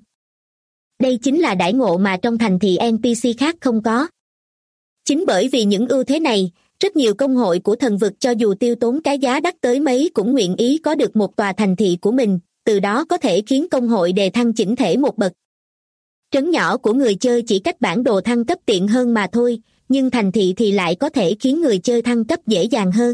Đây chính là đãi ngộ mà trong thành thị NPC khác không có. Chính bởi vì những ưu thế này, rất nhiều công hội của thần vực cho dù tiêu tốn cái giá đắt tới mấy cũng nguyện ý có được một tòa thành thị của mình, từ đó có thể khiến công hội đề thăng chỉnh thể một bậc. Trấn nhỏ của người chơi chỉ cách bản đồ thăng cấp tiện hơn mà thôi, nhưng thành thị thì lại có thể khiến người chơi thăng cấp dễ dàng hơn.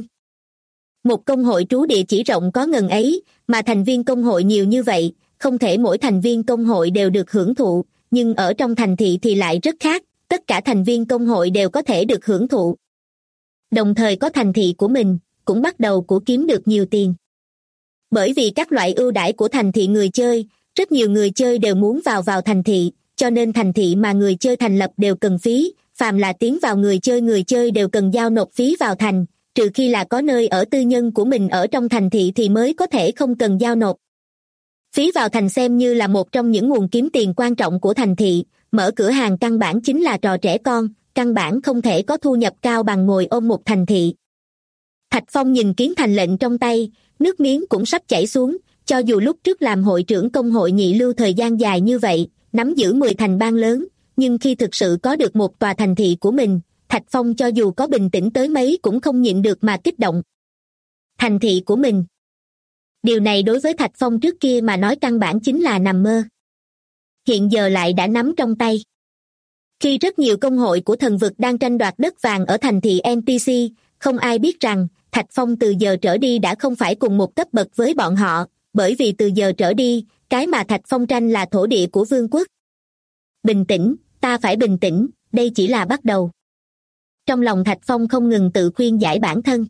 Một công hội trú địa chỉ rộng có ngần ấy, mà thành viên công hội nhiều như vậy, không thể mỗi thành viên công hội đều được hưởng thụ, nhưng ở trong thành thị thì lại rất khác, tất cả thành viên công hội đều có thể được hưởng thụ. Đồng thời có thành thị của mình, cũng bắt đầu của kiếm được nhiều tiền. Bởi vì các loại ưu đãi của thành thị người chơi, rất nhiều người chơi đều muốn vào thành thị, cho nên thành thị mà người chơi thành lập đều cần phí, phàm là tiến vào người chơi đều cần giao nộp phí vào thành, trừ khi là có nơi ở tư nhân của mình ở trong thành thị thì mới có thể không cần giao nộp. Phí vào thành xem như là một trong những nguồn kiếm tiền quan trọng của thành thị, mở cửa hàng căn bản chính là trò trẻ con, căn bản không thể có thu nhập cao bằng ngồi ôm một thành thị. Thạch Phong nhìn kiến thành lệnh trong tay, nước miếng cũng sắp chảy xuống, cho dù lúc trước làm hội trưởng công hội nhị lưu thời gian dài như vậy, nắm giữ 10 thành bang lớn, nhưng khi thực sự có được một tòa thành thị của mình, Thạch Phong cho dù có bình tĩnh tới mấy cũng không nhịn được mà kích động. Thành thị của mình. Điều này đối với Thạch Phong trước kia mà nói căn bản chính là nằm mơ. Hiện giờ lại đã nắm trong tay. Khi rất nhiều công hội của thần vực đang tranh đoạt đất vàng ở thành thị NPC, không ai biết rằng Thạch Phong từ giờ trở đi đã không phải cùng một cấp bậc với bọn họ, bởi vì từ giờ trở đi, cái mà Thạch Phong tranh là thổ địa của vương quốc. Bình tĩnh, ta phải bình tĩnh, đây chỉ là bắt đầu. Trong lòng Thạch Phong không ngừng tự khuyên giải bản thân.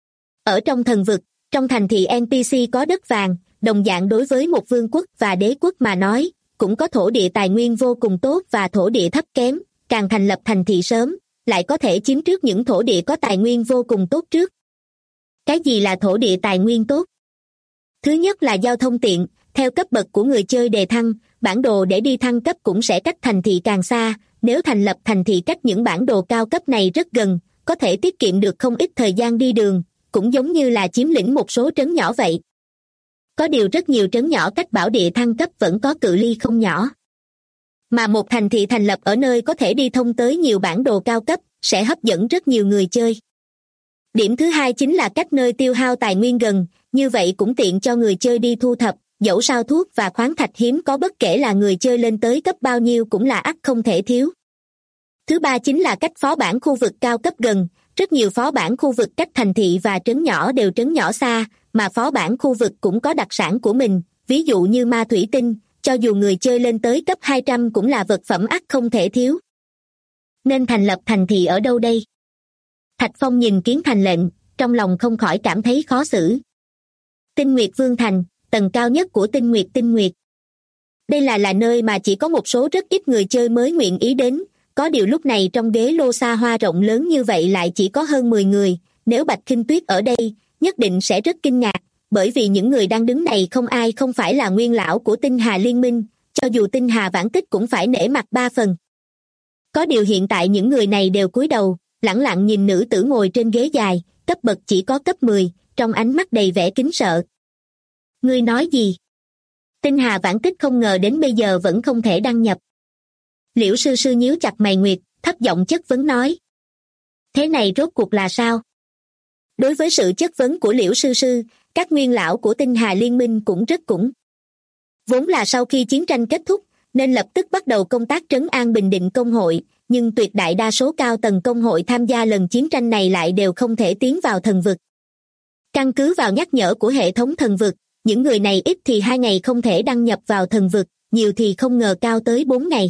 Ở trong thần vực, trong thành thị NPC có đất vàng, đồng dạng đối với một vương quốc và đế quốc mà nói, cũng có thổ địa tài nguyên vô cùng tốt và thổ địa thấp kém, càng thành lập thành thị sớm, lại có thể chiếm trước những thổ địa có tài nguyên vô cùng tốt trước. Cái gì là thổ địa tài nguyên tốt? Thứ nhất là giao thông tiện, theo cấp bậc của người chơi đề thăng, bản đồ để đi thăng cấp cũng sẽ cách thành thị càng xa, nếu thành lập thành thị cách những bản đồ cao cấp này rất gần, có thể tiết kiệm được không ít thời gian đi đường, cũng giống như là chiếm lĩnh một số trấn nhỏ vậy. Có điều rất nhiều trấn nhỏ cách bảo địa thăng cấp vẫn có cự ly không nhỏ. Mà một thành thị thành lập ở nơi có thể đi thông tới nhiều bản đồ cao cấp, sẽ hấp dẫn rất nhiều người chơi. Điểm thứ hai chính là cách nơi tiêu hao tài nguyên gần, như vậy cũng tiện cho người chơi đi thu thập, dẫu sao thuốc và khoáng thạch hiếm có bất kể là người chơi lên tới cấp bao nhiêu cũng là ắt không thể thiếu. Thứ ba chính là cách phó bản khu vực cao cấp gần, rất nhiều phó bản khu vực cách thành thị và trấn nhỏ đều trấn nhỏ xa, mà phó bản khu vực cũng có đặc sản của mình, ví dụ như ma thủy tinh, cho dù người chơi lên tới cấp 200 cũng là vật phẩm ắt không thể thiếu. Nên thành lập thành thị ở đâu đây? Thạch Phong nhìn kiến thành lệnh, trong lòng không khỏi cảm thấy khó xử. Tinh Nguyệt Vương Thành, tầng cao nhất của Tinh Nguyệt. Đây là nơi mà chỉ có một số rất ít người chơi mới nguyện ý đến, có điều lúc này trong ghế lô xa hoa rộng lớn như vậy lại chỉ có hơn 10 người, nếu Bạch Khinh Tuyết ở đây, nhất định sẽ rất kinh ngạc, bởi vì những người đang đứng này không ai không phải là nguyên lão của Tinh Hà Liên Minh, cho dù Tinh Hà Vãn Tích cũng phải nể mặt 3 phần. Có điều hiện tại những người này đều cúi đầu, lẳng lặng nhìn nữ tử ngồi trên ghế dài, cấp bậc chỉ có cấp 10, trong ánh mắt đầy vẻ kính sợ. Ngươi nói gì? Tinh Hà Vãn Tích không ngờ đến bây giờ vẫn không thể đăng nhập. Liễu sư sư nhíu chặt mày nguyệt, thấp giọng chất vấn nói. Thế này rốt cuộc là sao? Đối với sự chất vấn của Liễu sư sư, các nguyên lão của Tinh Hà Liên Minh cũng rất cũng. Vốn là sau khi chiến tranh kết thúc, nên lập tức bắt đầu công tác trấn an bình định công hội, nhưng tuyệt đại đa số cao tầng công hội tham gia lần chiến tranh này lại đều không thể tiến vào thần vực. Căn cứ vào nhắc nhở của hệ thống thần vực, những người này ít thì 2 ngày không thể đăng nhập vào thần vực, nhiều thì không ngờ cao tới 4 ngày.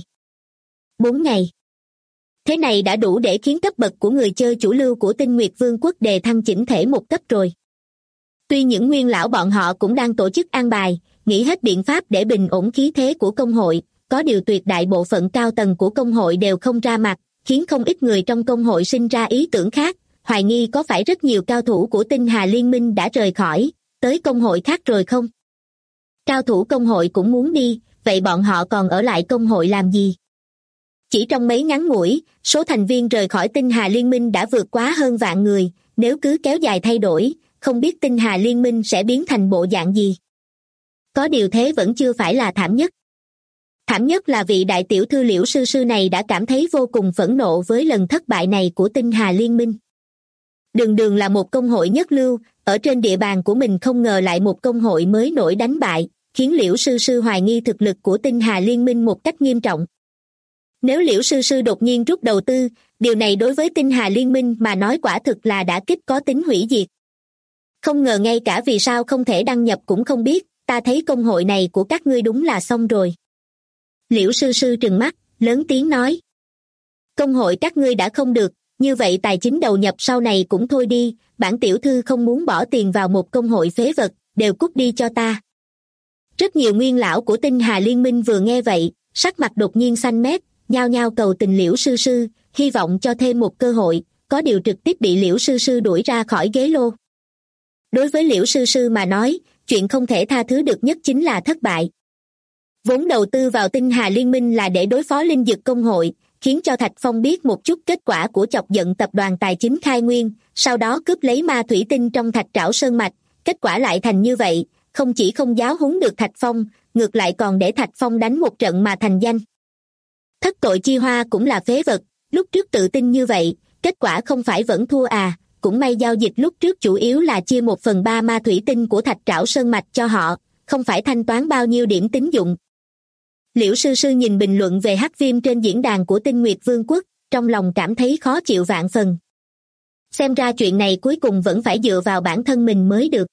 4 ngày. Thế này đã đủ để khiến cấp bậc của người chơi chủ lưu của Tinh Nguyệt Vương quốc đề thăng chỉnh thể một cấp rồi. Tuy những nguyên lão bọn họ cũng đang tổ chức an bài, nghĩ hết biện pháp để bình ổn khí thế của công hội, có điều tuyệt đại bộ phận cao tầng của công hội đều không ra mặt, khiến không ít người trong công hội sinh ra ý tưởng khác, hoài nghi có phải rất nhiều cao thủ của Tinh Hà Liên minh đã rời khỏi, tới công hội khác rồi không? Cao thủ công hội cũng muốn đi, vậy bọn họ còn ở lại công hội làm gì? Chỉ trong mấy ngắn ngủi, số thành viên rời khỏi Tinh Hà Liên minh đã vượt quá hơn vạn người, nếu cứ kéo dài thay đổi, không biết Tinh Hà Liên minh sẽ biến thành bộ dạng gì. Có điều thế vẫn chưa phải là thảm nhất. Thảm nhất là vị đại tiểu thư Liễu Sư Sư này đã cảm thấy vô cùng phẫn nộ với lần thất bại này của Tinh Hà Liên minh. Đường đường là một công hội nhất lưu, ở trên địa bàn của mình không ngờ lại một công hội mới nổi đánh bại, khiến Liễu Sư Sư hoài nghi thực lực của Tinh Hà Liên minh một cách nghiêm trọng. Nếu Liễu Sư Sư đột nhiên rút đầu tư, điều này đối với Tinh Hà Liên minh mà nói quả thực là đả kích có tính hủy diệt. Không ngờ ngay cả vì sao không thể đăng nhập cũng không biết, ta thấy công hội này của các ngươi đúng là xong rồi. Liễu Sư Sư trừng mắt, lớn tiếng nói. Công hội các ngươi đã không được, như vậy tài chính đầu nhập sau này cũng thôi đi, bản tiểu thư không muốn bỏ tiền vào một công hội phế vật, đều cút đi cho ta. Rất nhiều nguyên lão của Tinh Hà Liên minh vừa nghe vậy, sắc mặt đột nhiên xanh mét, nhao nhao cầu tình Liễu Sư Sư, hy vọng cho thêm một cơ hội, có điều trực tiếp bị Liễu Sư Sư đuổi ra khỏi ghế lô. Đối với Liễu Sư Sư mà nói, chuyện không thể tha thứ được nhất chính là thất bại. Vốn đầu tư vào Tinh Hà Liên minh là để đối phó linh dược công hội, khiến cho Thạch Phong biết một chút kết quả của chọc giận tập đoàn tài chính Khai Nguyên, sau đó cướp lấy ma thủy tinh trong Thạch Trảo Sơn Mạch, kết quả lại thành như vậy, không chỉ không giáo huấn được Thạch Phong, ngược lại còn để Thạch Phong đánh một trận mà thành danh. Thất tội chi hoa cũng là phế vật, lúc trước tự tin như vậy, kết quả không phải vẫn thua à, cũng may giao dịch lúc trước chủ yếu là chia 1/3 ma thủy tinh của Thạch Trảo Sơn Mạch cho họ, không phải thanh toán bao nhiêu điểm tín dụng. Liễu Sư Sư nhìn bình luận về Hắc Viêm trên diễn đàn của Tinh Nguyệt Vương quốc, trong lòng cảm thấy khó chịu vạn phần. Xem ra chuyện này cuối cùng vẫn phải dựa vào bản thân mình mới được.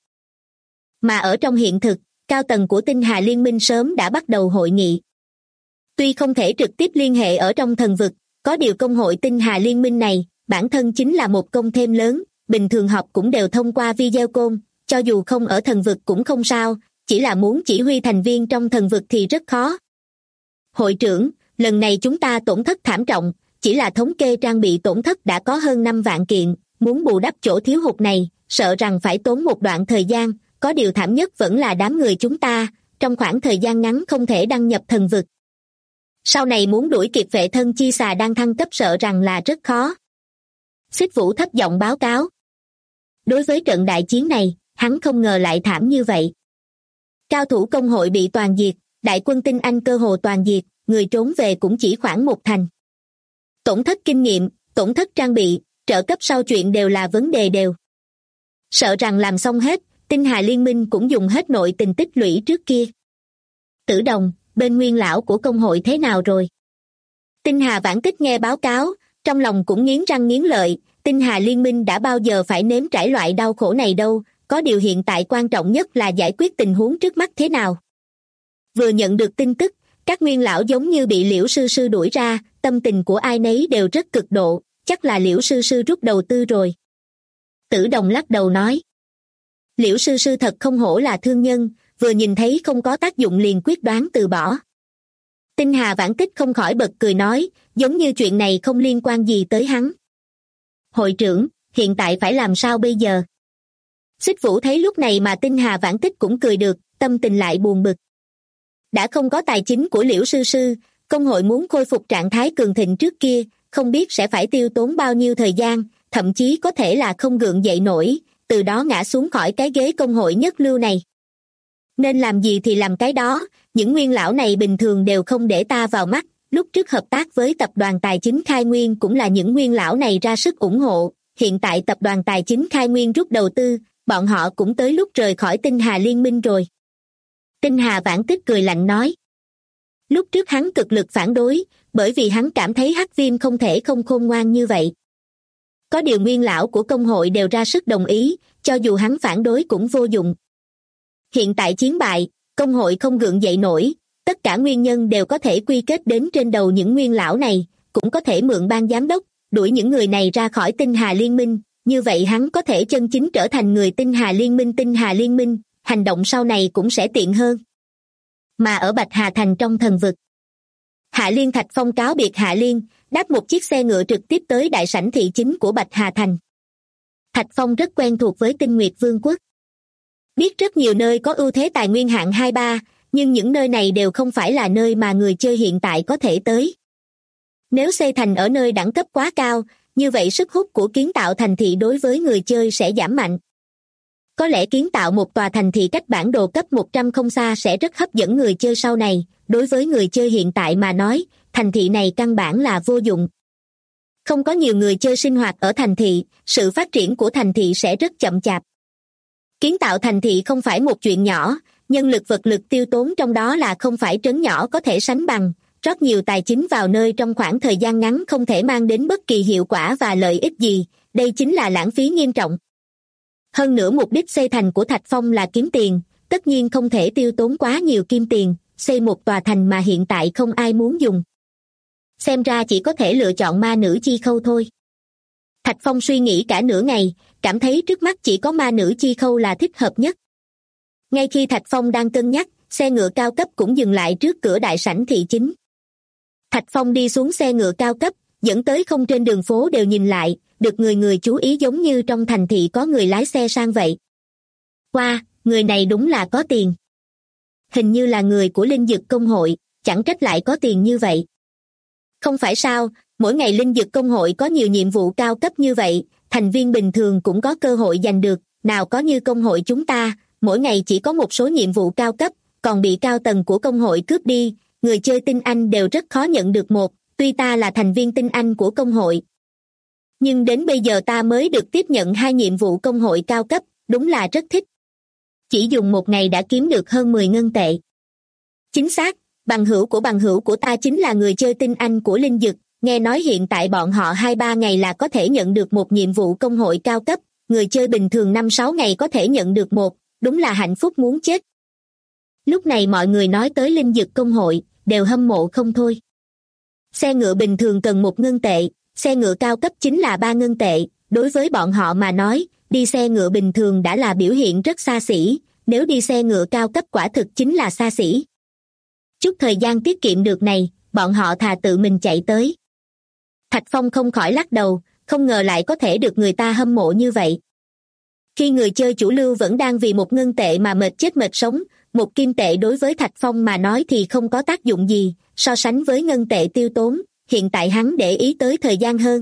Mà ở trong hiện thực, cao tầng của Tinh Hà Liên minh sớm đã bắt đầu hội nghị. Tuy không thể trực tiếp liên hệ ở trong thần vực, có điều công hội Tinh Hà Liên minh này, bản thân chính là một công thêm lớn, bình thường họp cũng đều thông qua video call, cho dù không ở thần vực cũng không sao, chỉ là muốn chỉ huy thành viên trong thần vực thì rất khó. Hội trưởng, lần này chúng ta tổn thất thảm trọng, chỉ là thống kê trang bị tổn thất đã có hơn 5 vạn kiện, muốn bù đắp chỗ thiếu hụt này, sợ rằng phải tốn một đoạn thời gian, có điều thảm nhất vẫn là đám người chúng ta, trong khoảng thời gian ngắn không thể đăng nhập thần vực. Sau này muốn đuổi kịp vệ thân chi xà đang thăng cấp sợ rằng là rất khó. Xích Vũ thấp giọng báo cáo. Đối với trận đại chiến này, hắn không ngờ lại thảm như vậy. Cao thủ công hội bị toàn diệt, đại quân tinh Anh cơ hồ toàn diệt, người trốn về cũng chỉ khoảng 1/10. Tổn thất kinh nghiệm, tổn thất trang bị, trợ cấp sau chuyện đều là vấn đề đều. Sợ rằng làm xong hết, Tinh Hà Liên minh cũng dùng hết nội tình tích lũy trước kia. Tử Đồng, bên nguyên lão của công hội thế nào rồi? Tinh Hà Vãn Tích nghe báo cáo, trong lòng cũng nghiến răng nghiến lợi, Tinh Hà Liên minh đã bao giờ phải nếm trải loại đau khổ này đâu, có điều hiện tại quan trọng nhất là giải quyết tình huống trước mắt thế nào. Vừa nhận được tin tức, các nguyên lão giống như bị Liễu Sư Sư đuổi ra, tâm tình của ai nấy đều rất cực độ, chắc là Liễu Sư Sư rút đầu tư rồi. Tử Đồng lắc đầu nói. Liễu Sư Sư thật không hổ là thương nhân, vừa nhìn thấy không có tác dụng liền quyết đoán từ bỏ. Tinh Hà Vãn Tích không khỏi bật cười nói, giống như chuyện này không liên quan gì tới hắn. Hội trưởng, hiện tại phải làm sao bây giờ? Xích Vũ thấy lúc này mà Tinh Hà Vãn Tích cũng cười được, tâm tình lại buồn bực. Đã không có tài chính của Liễu Sư Sư, công hội muốn khôi phục trạng thái cường thịnh trước kia, không biết sẽ phải tiêu tốn bao nhiêu thời gian, thậm chí có thể là không gượng dậy nổi, từ đó ngã xuống khỏi cái ghế công hội nhất lưu này. Nên làm gì thì làm cái đó, những nguyên lão này bình thường đều không để ta vào mắt, lúc trước hợp tác với tập đoàn tài chính Khai Nguyên cũng là những nguyên lão này ra sức ủng hộ, hiện tại tập đoàn tài chính Khai Nguyên rút đầu tư, bọn họ cũng tới lúc rời khỏi Tinh Hà Liên minh rồi. Tinh Hà Vãn Tích cười lạnh nói. Lúc trước hắn cực lực phản đối, bởi vì hắn cảm thấy Hắc Viêm không thể không khôn ngoan như vậy. Có điều nguyên lão của công hội đều ra sức đồng ý, cho dù hắn phản đối cũng vô dụng. Hiện tại chiến bại, công hội không gượng dậy nổi, tất cả nguyên nhân đều có thể quy kết đến trên đầu những nguyên lão này, cũng có thể mượn ban giám đốc, đuổi những người này ra khỏi Tinh Hà Liên minh, như vậy hắn có thể chân chính trở thành người Tinh Hà Liên minh. Tinh Hà Liên minh, hành động sau này cũng sẽ tiện hơn. Mà ở Bạch Hà Thành trong thần vực, Hạ Liên Thạch Phong cáo biệt Hạ Liên, đáp một chiếc xe ngựa trực tiếp tới đại sảnh thị chính của Bạch Hà Thành. Thạch Phong rất quen thuộc với Tinh Nguyệt Vương quốc. Biết rất nhiều nơi có ưu thế tài nguyên hạng 2-3, nhưng những nơi này đều không phải là nơi mà người chơi hiện tại có thể tới. Nếu xây thành ở nơi đẳng cấp quá cao, như vậy sức hút của kiến tạo thành thị đối với người chơi sẽ giảm mạnh. Có lẽ kiến tạo một tòa thành thị cách bản đồ cấp 100 không xa sẽ rất hấp dẫn người chơi sau này, đối với người chơi hiện tại mà nói, thành thị này căn bản là vô dụng. Không có nhiều người chơi sinh hoạt ở thành thị, sự phát triển của thành thị sẽ rất chậm chạp. Kiến tạo thành thị không phải một chuyện nhỏ, nhân lực vật lực tiêu tốn trong đó là không phải trấn nhỏ có thể sánh bằng, rót nhiều tài chính vào nơi trong khoảng thời gian ngắn không thể mang đến bất kỳ hiệu quả và lợi ích gì, đây chính là lãng phí nghiêm trọng. Hơn nữa mục đích xây thành của Thạch Phong là kiếm tiền, tất nhiên không thể tiêu tốn quá nhiều kim tiền, xây một tòa thành mà hiện tại không ai muốn dùng. Xem ra chỉ có thể lựa chọn ma nữ chi khâu thôi. Thạch Phong suy nghĩ cả nửa ngày, cảm thấy trước mắt chỉ có ma nữ chi khâu là thích hợp nhất. Ngay khi Thạch Phong đang cân nhắc, xe ngựa cao cấp cũng dừng lại trước cửa đại sảnh thị chính. Thạch Phong đi xuống xe ngựa cao cấp, dẫn tới không trên đường phố đều nhìn lại, được người người chú ý giống như trong thành thị có người lái xe sang vậy. Wow, người này đúng là có tiền. Hình như là người của Linh Dực Công hội, chẳng trách lại có tiền như vậy. Không phải sao, mỗi ngày Linh Dực Công hội có nhiều nhiệm vụ cao cấp như vậy, thành viên bình thường cũng có cơ hội giành được, nào có như công hội chúng ta, mỗi ngày chỉ có một số nhiệm vụ cao cấp, còn bị cao tầng của công hội cướp đi, người chơi tinh anh đều rất khó nhận được một, tuy ta là thành viên tinh anh của công hội. Nhưng đến bây giờ ta mới được tiếp nhận 2 nhiệm vụ công hội cao cấp, đúng là rất thích. Chỉ dùng một ngày đã kiếm được hơn 10 ngân tệ. Chính xác, bằng hữu của ta chính là người chơi tinh anh của Linh Dực, nghe nói hiện tại bọn họ 2-3 ngày là có thể nhận được một nhiệm vụ công hội cao cấp, người chơi bình thường 5-6 ngày có thể nhận được một, đúng là hạnh phúc muốn chết. Lúc này mọi người nói tới Linh Dực Công hội, đều hâm mộ không thôi. Xe ngựa bình thường cần 1 ngân tệ, xe ngựa cao cấp chính là 3 ngân tệ, đối với bọn họ mà nói, đi xe ngựa bình thường đã là biểu hiện rất xa xỉ, nếu đi xe ngựa cao cấp quả thực chính là xa xỉ. Chút thời gian tiết kiệm được này, bọn họ thà tự mình chạy tới. Thạch Phong không khỏi lắc đầu, không ngờ lại có thể được người ta hâm mộ như vậy. Khi người chơi chủ lưu vẫn đang vì 1 ngân tệ mà mệt chết mệt sống, 1 kim tệ đối với Thạch Phong mà nói thì không có tác dụng gì, so sánh với ngân tệ tiêu tốn, hiện tại hắn để ý tới thời gian hơn.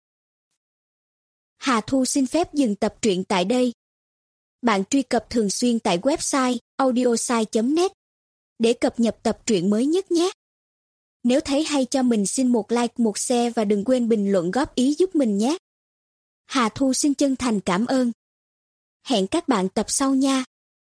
Hà Thu xin phép dừng tập truyện tại đây. Bạn truy cập thường xuyên tại website audiosai.net để cập nhật tập truyện mới nhất nhé. Nếu thấy hay cho mình xin một like, một share và đừng quên bình luận góp ý giúp mình nhé. Hà Thu xin chân thành cảm ơn. Hẹn các bạn tập sau nha.